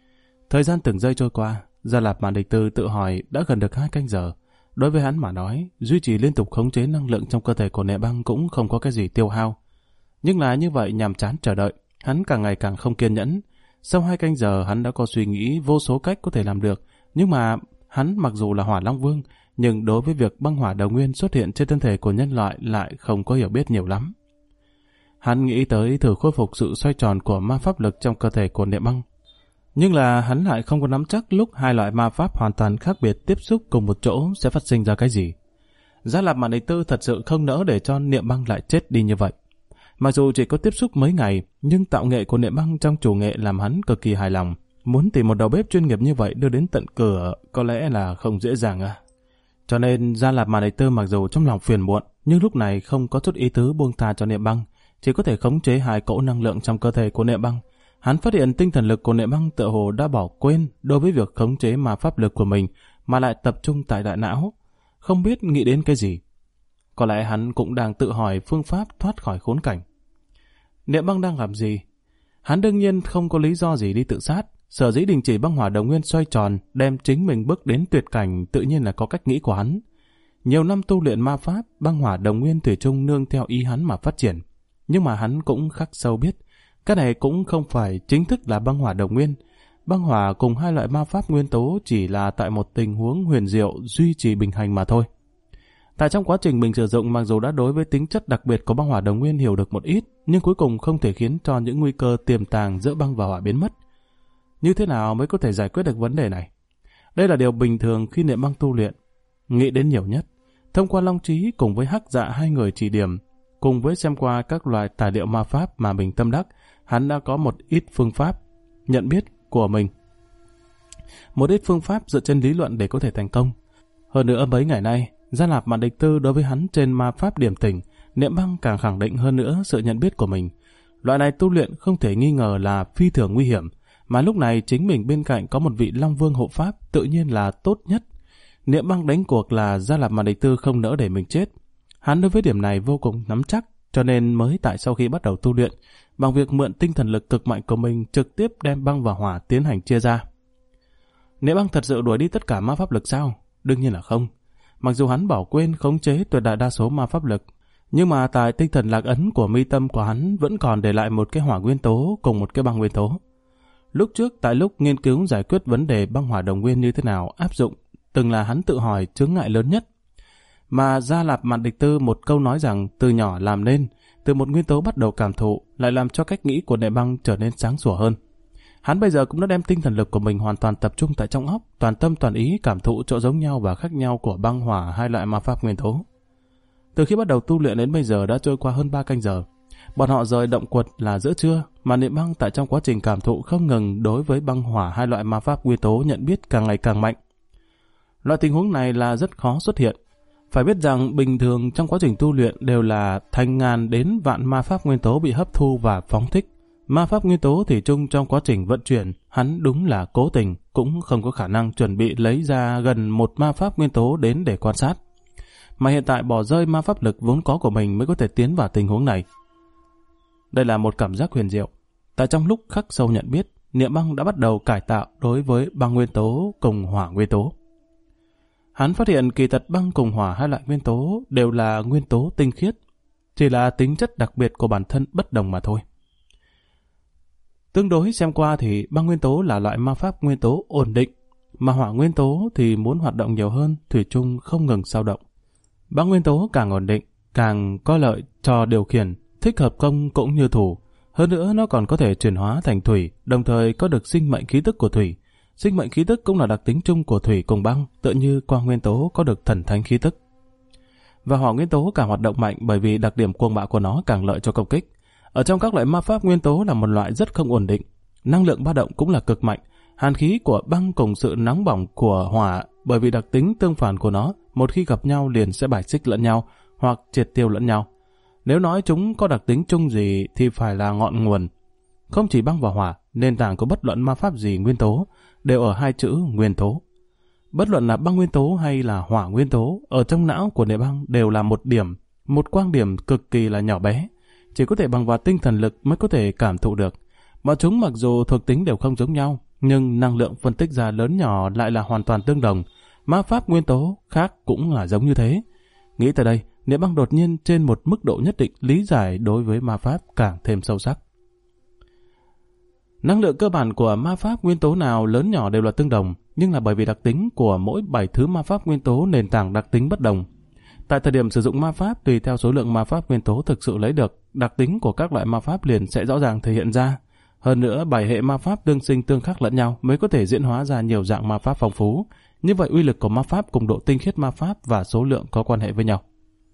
Thời gian từng giây trôi qua, Gia Lạp Mạn Địch Tư tự hỏi đã gần được 2 canh giờ. Đối với hắn mà nói, duy trì liên tục khống chế năng lượng trong cơ thể của Nệ Băng cũng không có cái gì tiêu hao. Nhưng là như vậy nhàm chán chờ đợi, hắn càng ngày càng không kiên nhẫn. Sau 2 canh giờ hắn đã có suy nghĩ vô số cách có thể làm được, nhưng mà hắn mặc dù là Hỏa Long Vương, nhưng đối với việc băng hỏa đầu nguyên xuất hiện trên thân thể của nhân loại lại không có hiểu biết nhiều lắm. Hắn nghĩ tới thử khôi phục sự xoay tròn của ma pháp lực trong cơ thể của Niệm Băng. Nhưng là hắn lại không có nắm chắc lúc hai loại ma pháp hoàn toàn khác biệt tiếp xúc cùng một chỗ sẽ phát sinh ra cái gì. Gia Lạp Mạn Địch Tư thật sự không nỡ để cho Niệm Băng lại chết đi như vậy. Mặc dù chỉ có tiếp xúc mấy ngày, nhưng tạo nghệ của Niệm Băng trong chủ nghệ làm hắn cực kỳ hài lòng. Muốn tìm một đầu bếp chuyên nghiệp như vậy đưa đến tận cửa có lẽ là không dễ dàng à. Cho nên Gia Lạp Mạn Địch Tư mặc dù trong lòng phiền muộn, nhưng lúc này không có chút ý tứ buông tha cho Niệm Băng, chỉ có thể khống chế 2 cỗ năng lượng trong cơ thể của Niệm Băng. Hắn phát hiện tinh thần lực của Niệm Băng tựa hồ đã bỏ quên đối với việc khống chế ma pháp lực của mình, mà lại tập trung tại đại não, không biết nghĩ đến cái gì. Có lẽ hắn cũng đang tự hỏi phương pháp thoát khỏi khốn cảnh. Niệm Băng đang làm gì? Hắn đương nhiên không có lý do gì đi tự sát. Sở dĩ đình chỉ băng hỏa đồng nguyên xoay tròn, đem chính mình bước đến tuyệt cảnh tự nhiên là có cách nghĩ của hắn. Nhiều năm tu luyện ma pháp, băng hỏa đồng nguyên thủy chung nương theo ý hắn mà phát triển. Nhưng mà hắn cũng khắc sâu biết, cái này cũng không phải chính thức là băng hỏa đồng nguyên. Băng hỏa cùng 2 loại ma pháp nguyên tố chỉ là tại một tình huống huyền diệu duy trì bình hành mà thôi. Tại trong quá trình mình sử dụng, mặc dù đã đối với tính chất đặc biệt của băng hỏa đồng nguyên hiểu được một ít, nhưng cuối cùng không thể khiến cho những nguy cơ tiềm tàng giữa băng và hỏa biến mất. Như thế nào mới có thể giải quyết được vấn đề này? Đây là điều bình thường khi Niệm Băng tu luyện. Nghĩ đến nhiều nhất, thông qua Long Trí cùng với Hắc Dạ 2 người chỉ điểm, cùng với xem qua các loại tài liệu ma pháp mà mình tâm đắc, hắn đã có một ít phương pháp nhận biết của mình. Một ít phương pháp dựa trên lý luận để có thể thành công. Hơn nữa mấy ngày nay, Gia Lạp Mạn Địch Tư đối với hắn trên ma pháp điểm tỉnh, Niệm Băng càng khẳng định hơn nữa sự nhận biết của mình. Loại này tu luyện không thể nghi ngờ là phi thường nguy hiểm, mà lúc này chính mình bên cạnh có một vị Long Vương hộ pháp tự nhiên là tốt nhất. Niệm Băng đánh cuộc là Gia Lạp Mạn Địch Tư không nỡ để mình chết. Hắn đối với điểm này vô cùng nắm chắc, cho nên mới tại sau khi bắt đầu tu luyện, bằng việc mượn tinh thần lực cực mạnh của mình trực tiếp đem băng và hỏa tiến hành chia ra. Niệm Băng thật sự đuổi đi tất cả ma pháp lực sao? Đương nhiên là không. Mặc dù hắn bỏ quên khống chế tuyệt đại đa số ma pháp lực, nhưng mà tại tinh thần lạc ấn của mi tâm của hắn vẫn còn để lại một cái hỏa nguyên tố cùng một cái băng nguyên tố. Lúc trước tại lúc nghiên cứu giải quyết vấn đề băng hỏa đồng nguyên như thế nào áp dụng, từng là hắn tự hỏi chướng ngại lớn nhất. Mà Gia Lạp Mạn Địch Tư một câu nói rằng từ nhỏ làm nên, từ một nguyên tố bắt đầu cảm thụ, lại làm cho cách nghĩ của Niệm Băng trở nên sáng sủa hơn. Hắn bây giờ cũng đã đem tinh thần lực của mình hoàn toàn tập trung tại trong óc, toàn tâm toàn ý cảm thụ chỗ giống nhau và khác nhau của băng hỏa 2 loại ma pháp nguyên tố. Từ khi bắt đầu tu luyện đến bây giờ đã trôi qua hơn 3 canh giờ. Bọn họ rời động quật là giữa trưa, mà Niệm Băng tại trong quá trình cảm thụ không ngừng đối với băng hỏa 2 loại ma pháp nguyên tố nhận biết càng ngày càng mạnh. Loại tình huống này là rất khó xuất hiện. Phải biết rằng bình thường trong quá trình tu luyện đều là thành ngàn đến vạn ma pháp nguyên tố bị hấp thu và phóng thích. Ma pháp nguyên tố thì chung trong quá trình vận chuyển, hắn đúng là cố tình cũng không có khả năng chuẩn bị lấy ra gần một ma pháp nguyên tố đến để quan sát. Mà hiện tại bỏ rơi ma pháp lực vốn có của mình mới có thể tiến vào tình huống này. Đây là một cảm giác huyền diệu. Tại trong lúc khắc sâu nhận biết, Niệm Băng đã bắt đầu cải tạo đối với băng nguyên tố cùng hỏa nguyên tố. Hắn phát hiện kỳ thật băng cùng hỏa 2 loại nguyên tố đều là nguyên tố tinh khiết, chỉ là tính chất đặc biệt của bản thân bất đồng mà thôi. Tương đối xem qua thì băng nguyên tố là loại ma pháp nguyên tố ổn định, mà hỏa nguyên tố thì muốn hoạt động nhiều hơn, thủy chung không ngừng dao động. Băng nguyên tố càng ổn định, càng có lợi cho điều khiển, thích hợp công cũng như thủ. Hơn nữa nó còn có thể chuyển hóa thành thủy, đồng thời có được sinh mệnh khí tức của thủy. Sinh mệnh khí tức cũng là đặc tính chung của thủy cùng băng, tựa như quang nguyên tố có được thần thánh khí tức. Và hỏa nguyên tố càng hoạt động mạnh bởi vì đặc điểm cuồng bạo của nó càng lợi cho công kích. Ở trong các loại ma pháp nguyên tố là một loại rất không ổn định, năng lượng ba động cũng là cực mạnh. Hàn khí của băng cùng sự nóng bỏng của hỏa bởi vì đặc tính tương phản của nó, một khi gặp nhau liền sẽ bài xích lẫn nhau hoặc triệt tiêu lẫn nhau. Nếu nói chúng có đặc tính chung gì thì phải là ngọn nguồn. Không chỉ băng và hỏa, nền tảng của bất luận ma pháp gì nguyên tố đều ở 2 chữ nguyên tố. Bất luận là băng nguyên tố hay là hỏa nguyên tố, ở trong não của Niệm Băng đều là một điểm, một quang điểm cực kỳ là nhỏ bé, chỉ có thể bằng vào tinh thần lực mới có thể cảm thụ được. Mà chúng mặc dù thuộc tính đều không giống nhau, nhưng năng lượng phân tích ra lớn nhỏ lại là hoàn toàn tương đồng. Ma pháp nguyên tố khác cũng là giống như thế. Nghĩ tới đây, Niệm Băng đột nhiên trên một mức độ nhất định lý giải đối với ma pháp càng thêm sâu sắc. Năng lượng cơ bản của ma pháp nguyên tố nào lớn nhỏ đều là tương đồng, nhưng là bởi vì đặc tính của mỗi 7 thứ ma pháp nguyên tố nền tảng đặc tính bất đồng. Tại thời điểm sử dụng ma pháp, tùy theo số lượng ma pháp nguyên tố thực sự lấy được, đặc tính của các loại ma pháp liền sẽ rõ ràng thể hiện ra. Hơn nữa, 7 hệ ma pháp tương sinh tương khắc lẫn nhau mới có thể diễn hóa ra nhiều dạng ma pháp phong phú. Như vậy uy lực của ma pháp cùng độ tinh khiết ma pháp và số lượng có quan hệ với nhau.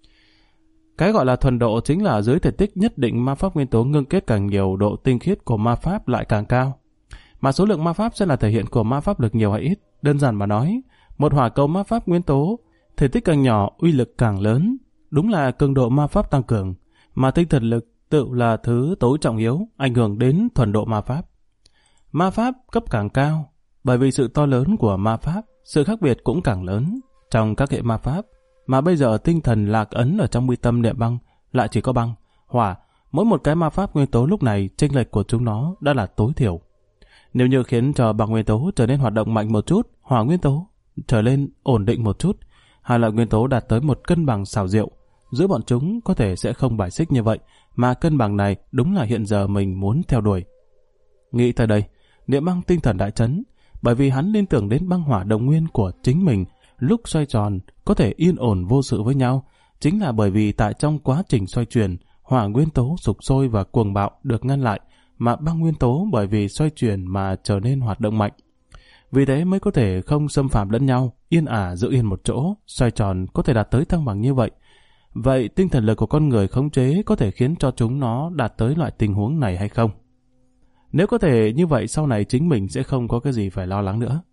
Cái gọi là thuần độ chính là dưới thể tích nhất định ma pháp nguyên tố ngưng kết càng nhiều, độ tinh khiết của ma pháp lại càng cao. Mà số lượng ma pháp sẽ là thể hiện của ma pháp lực nhiều hay ít. Đơn giản mà nói, một hỏa cầu ma pháp nguyên tố, thể tích càng nhỏ, uy lực càng lớn. Đúng là cường độ ma pháp tăng cường, mà tinh thần lực tự là thứ tối trọng yếu, ảnh hưởng đến thuần độ ma pháp. Ma pháp cấp càng cao, bởi vì sự to lớn của ma pháp, sự khác biệt cũng càng lớn. Trong các hệ ma pháp, mà bây giờ tinh thần lạc ấn ở trong mi tâm Niệm Băng lại chỉ có băng, hỏa. Mỗi một cái ma pháp nguyên tố lúc này chênh lệch của chúng nó đã là tối thiểu. Nếu như khiến cho băng nguyên tố trở nên hoạt động mạnh một chút, hỏa nguyên tố trở lên ổn định một chút, hai loại nguyên tố đạt tới một cân bằng xảo diệu, giữa bọn chúng có thể sẽ không bài xích như vậy, mà cân bằng này đúng là hiện giờ mình muốn theo đuổi. Nghĩ tới đây, Niệm Băng tinh thần đại chấn, bởi vì hắn liên tưởng đến băng hỏa đồng nguyên của chính mình lúc xoay tròn có thể yên ổn vô sự với nhau, chính là bởi vì tại trong quá trình xoay chuyển, hỏa nguyên tố sục sôi và cuồng bạo được ngăn lại, mà băng nguyên tố bởi vì xoay chuyển mà trở nên hoạt động mạnh. Vì thế mới có thể không xâm phạm lẫn nhau, yên ả giữ yên một chỗ, xoay tròn có thể đạt tới thăng bằng như vậy. Vậy tinh thần lực của con người khống chế có thể khiến cho chúng nó đạt tới loại tình huống này hay không? Nếu có thể như vậy, sau này chính mình sẽ không có cái gì phải lo lắng nữa.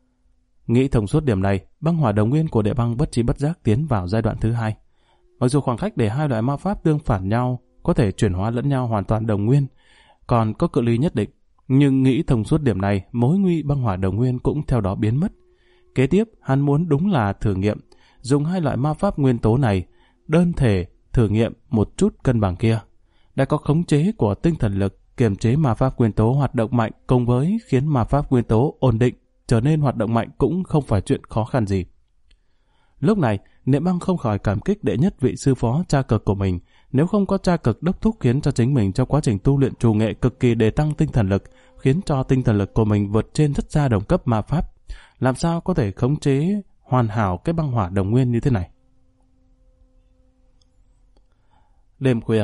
Nghĩ thông suốt điểm này, băng hỏa đồng nguyên của Niệm Băng bất trí bất giác tiến vào giai đoạn thứ 2. Mặc dù khoảng cách để hai loại ma pháp tương phản nhau có thể chuyển hóa lẫn nhau hoàn toàn đồng nguyên, còn có cự ly nhất định, nhưng nghĩ thông suốt điểm này, mối nguy băng hỏa đồng nguyên cũng theo đó biến mất. Kế tiếp, hắn muốn đúng là thử nghiệm, dùng hai loại ma pháp nguyên tố này, đơn thể thử nghiệm một chút cân bằng kia. Đã có khống chế của tinh thần lực, kiềm chế ma pháp nguyên tố hoạt động mạnh cùng với khiến ma pháp nguyên tố ổn định, trở nên hoạt động mạnh cũng không phải chuyện khó khăn gì. Lúc này, Niệm Băng không khỏi cảm kích đệ nhất vị sư phó cha cực của mình. Nếu không có cha cực đốc thúc khiến cho chính mình trong quá trình tu luyện trù nghệ cực kỳ đề tăng tinh thần lực, khiến cho tinh thần lực của mình vượt trên rất xa đồng cấp ma pháp, làm sao có thể khống chế hoàn hảo cái băng hỏa đồng nguyên như thế này. Đêm khuya,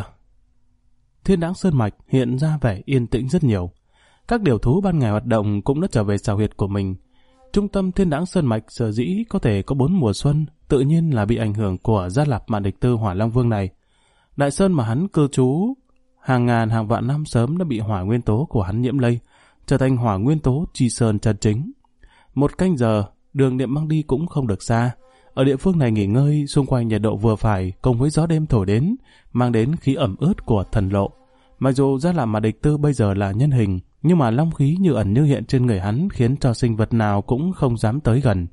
Thiên Đáng Sơn Mạch hiện ra vẻ yên tĩnh rất nhiều. Các điều thú ban ngày hoạt động cũng đã trở về xào huyệt của mình. Trung tâm Thiên Đáng Sơn Mạch sở dĩ có thể có 4 mùa xuân, tự nhiên là bị ảnh hưởng của Gia Lạp Mạn Địch Tư Hỏa Long Vương này. Đại sơn mà hắn cư trú hàng ngàn hàng vạn năm sớm đã bị hỏa nguyên tố của hắn nhiễm lây, trở thành hỏa nguyên tố chi sơn chân chính. Một canh giờ, đường Niệm Băng đi cũng không được xa. Ở địa phương này nghỉ ngơi, xung quanh nhiệt độ vừa phải cùng với gió đêm thổi đến, mang đến khí ẩm ướt của thần lộ. Mặc dù Gia Lạp Mạn Địch Tư bây giờ là nhân hình, nhưng mà long khí như ẩn như hiện trên người hắn khiến cho sinh vật nào cũng không dám tới gần.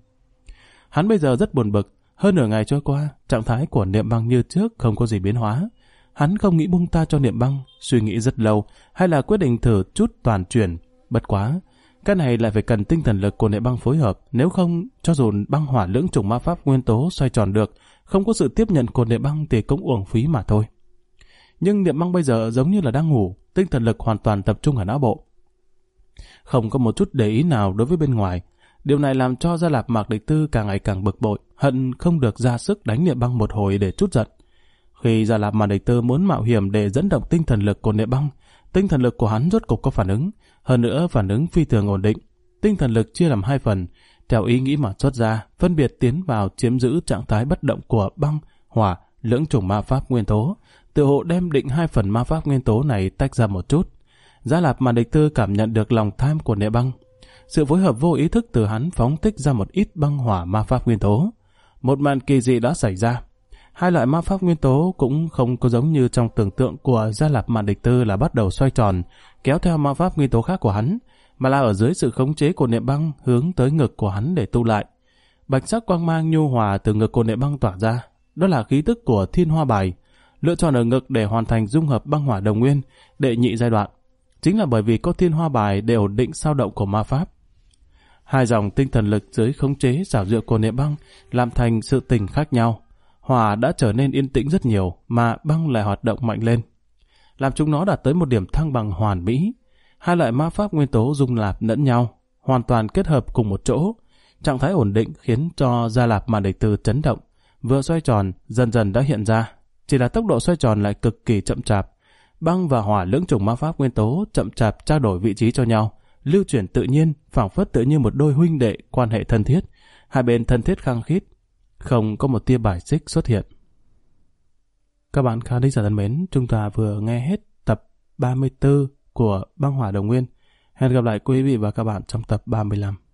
Hắn bây giờ rất buồn bực, hơn nửa ngày trôi qua, trạng thái của Niệm Băng như trước không có gì biến hóa. Hắn không nghĩ buông tha cho Niệm Băng, suy nghĩ rất lâu, hay là quyết định thử chút toàn chuyển. Bất quá, cái này lại phải cần tinh thần lực của Niệm Băng phối hợp, nếu không, cho dù băng hỏa lưỡng chủng ma pháp nguyên tố xoay tròn được, không có sự tiếp nhận của Niệm Băng thì cũng uổng phí mà thôi. Nhưng Niệm Băng bây giờ giống như là đang ngủ, tinh thần lực hoàn toàn tập trung ở não bộ, không có một chút để ý nào đối với bên ngoài. Điều này làm cho Gia Lạp Mạn Địch Tư càng ngày càng bực bội, hận không được ra sức đánh Niệm Băng một hồi để trút giận. Khi Gia Lạp Mạn Địch Tư muốn mạo hiểm để dẫn động tinh thần lực của Niệm Băng, tinh thần lực của hắn rốt cục có phản ứng, hơn nữa phản ứng phi thường ổn định. Tinh thần lực chia làm 2 phần, theo ý nghĩ mà xuất ra, phân biệt tiến vào chiếm giữ trạng thái bất động của băng, hỏa, lưỡng chủng ma pháp nguyên tố, tự hộ đem định 2 phần ma pháp nguyên tố này tách ra một chút. Gia Lạp Mạn Địch Tư cảm nhận được lòng tham của Niệm Băng. Sự phối hợp vô ý thức từ hắn phóng thích ra một ít băng hỏa ma pháp nguyên tố. Một màn kỳ dị đã xảy ra. Hai loại ma pháp nguyên tố cũng không có giống như trong tưởng tượng của Gia Lạp Mạn Địch Tư là bắt đầu xoay tròn, kéo theo ma pháp nguyên tố khác của hắn, mà là ở dưới sự khống chế của Niệm Băng hướng tới ngực của hắn để tu lại. Bạch sắc quang mang nhu hòa từ ngực của Niệm Băng tỏa ra, đó là khí tức của Thiên Hoa Bài, lựa chọn ở ngực để hoàn thành dung hợp băng hỏa đồng nguyên đệ nhị giai đoạn. chính là bởi vì có thiên hoa bài để ổn định sao động của ma pháp. Hai dòng tinh thần lực dưới khống chế xảo diệu của Niệm Băng làm thành sự tình khác nhau. Hỏa đã trở nên yên tĩnh rất nhiều, mà băng lại hoạt động mạnh lên, làm chúng nó đạt tới một điểm thăng bằng hoàn mỹ. Hai loại ma pháp nguyên tố dung nạp lẫn nhau, hoàn toàn kết hợp cùng một chỗ. Trạng thái ổn định khiến cho Gia Lạp Mạn Địch Từ chấn động, vừa xoay tròn dần dần đã hiện ra, chỉ là tốc độ xoay tròn lại cực kỳ chậm chạp. Băng và hỏa lưỡng chủng ma pháp nguyên tố chậm chạp trao đổi vị trí cho nhau, lưu chuyển tự nhiên, phảng phất tự như một đôi huynh đệ quan hệ thân thiết, hai bên thân thiết khăng khít, không có một tia bài xích xuất hiện. Các bạn khán thính giả thân mến, chúng ta vừa nghe hết tập 34 của Băng Hỏa Đồng Nguyên. Hẹn gặp lại quý vị và các bạn trong tập 35.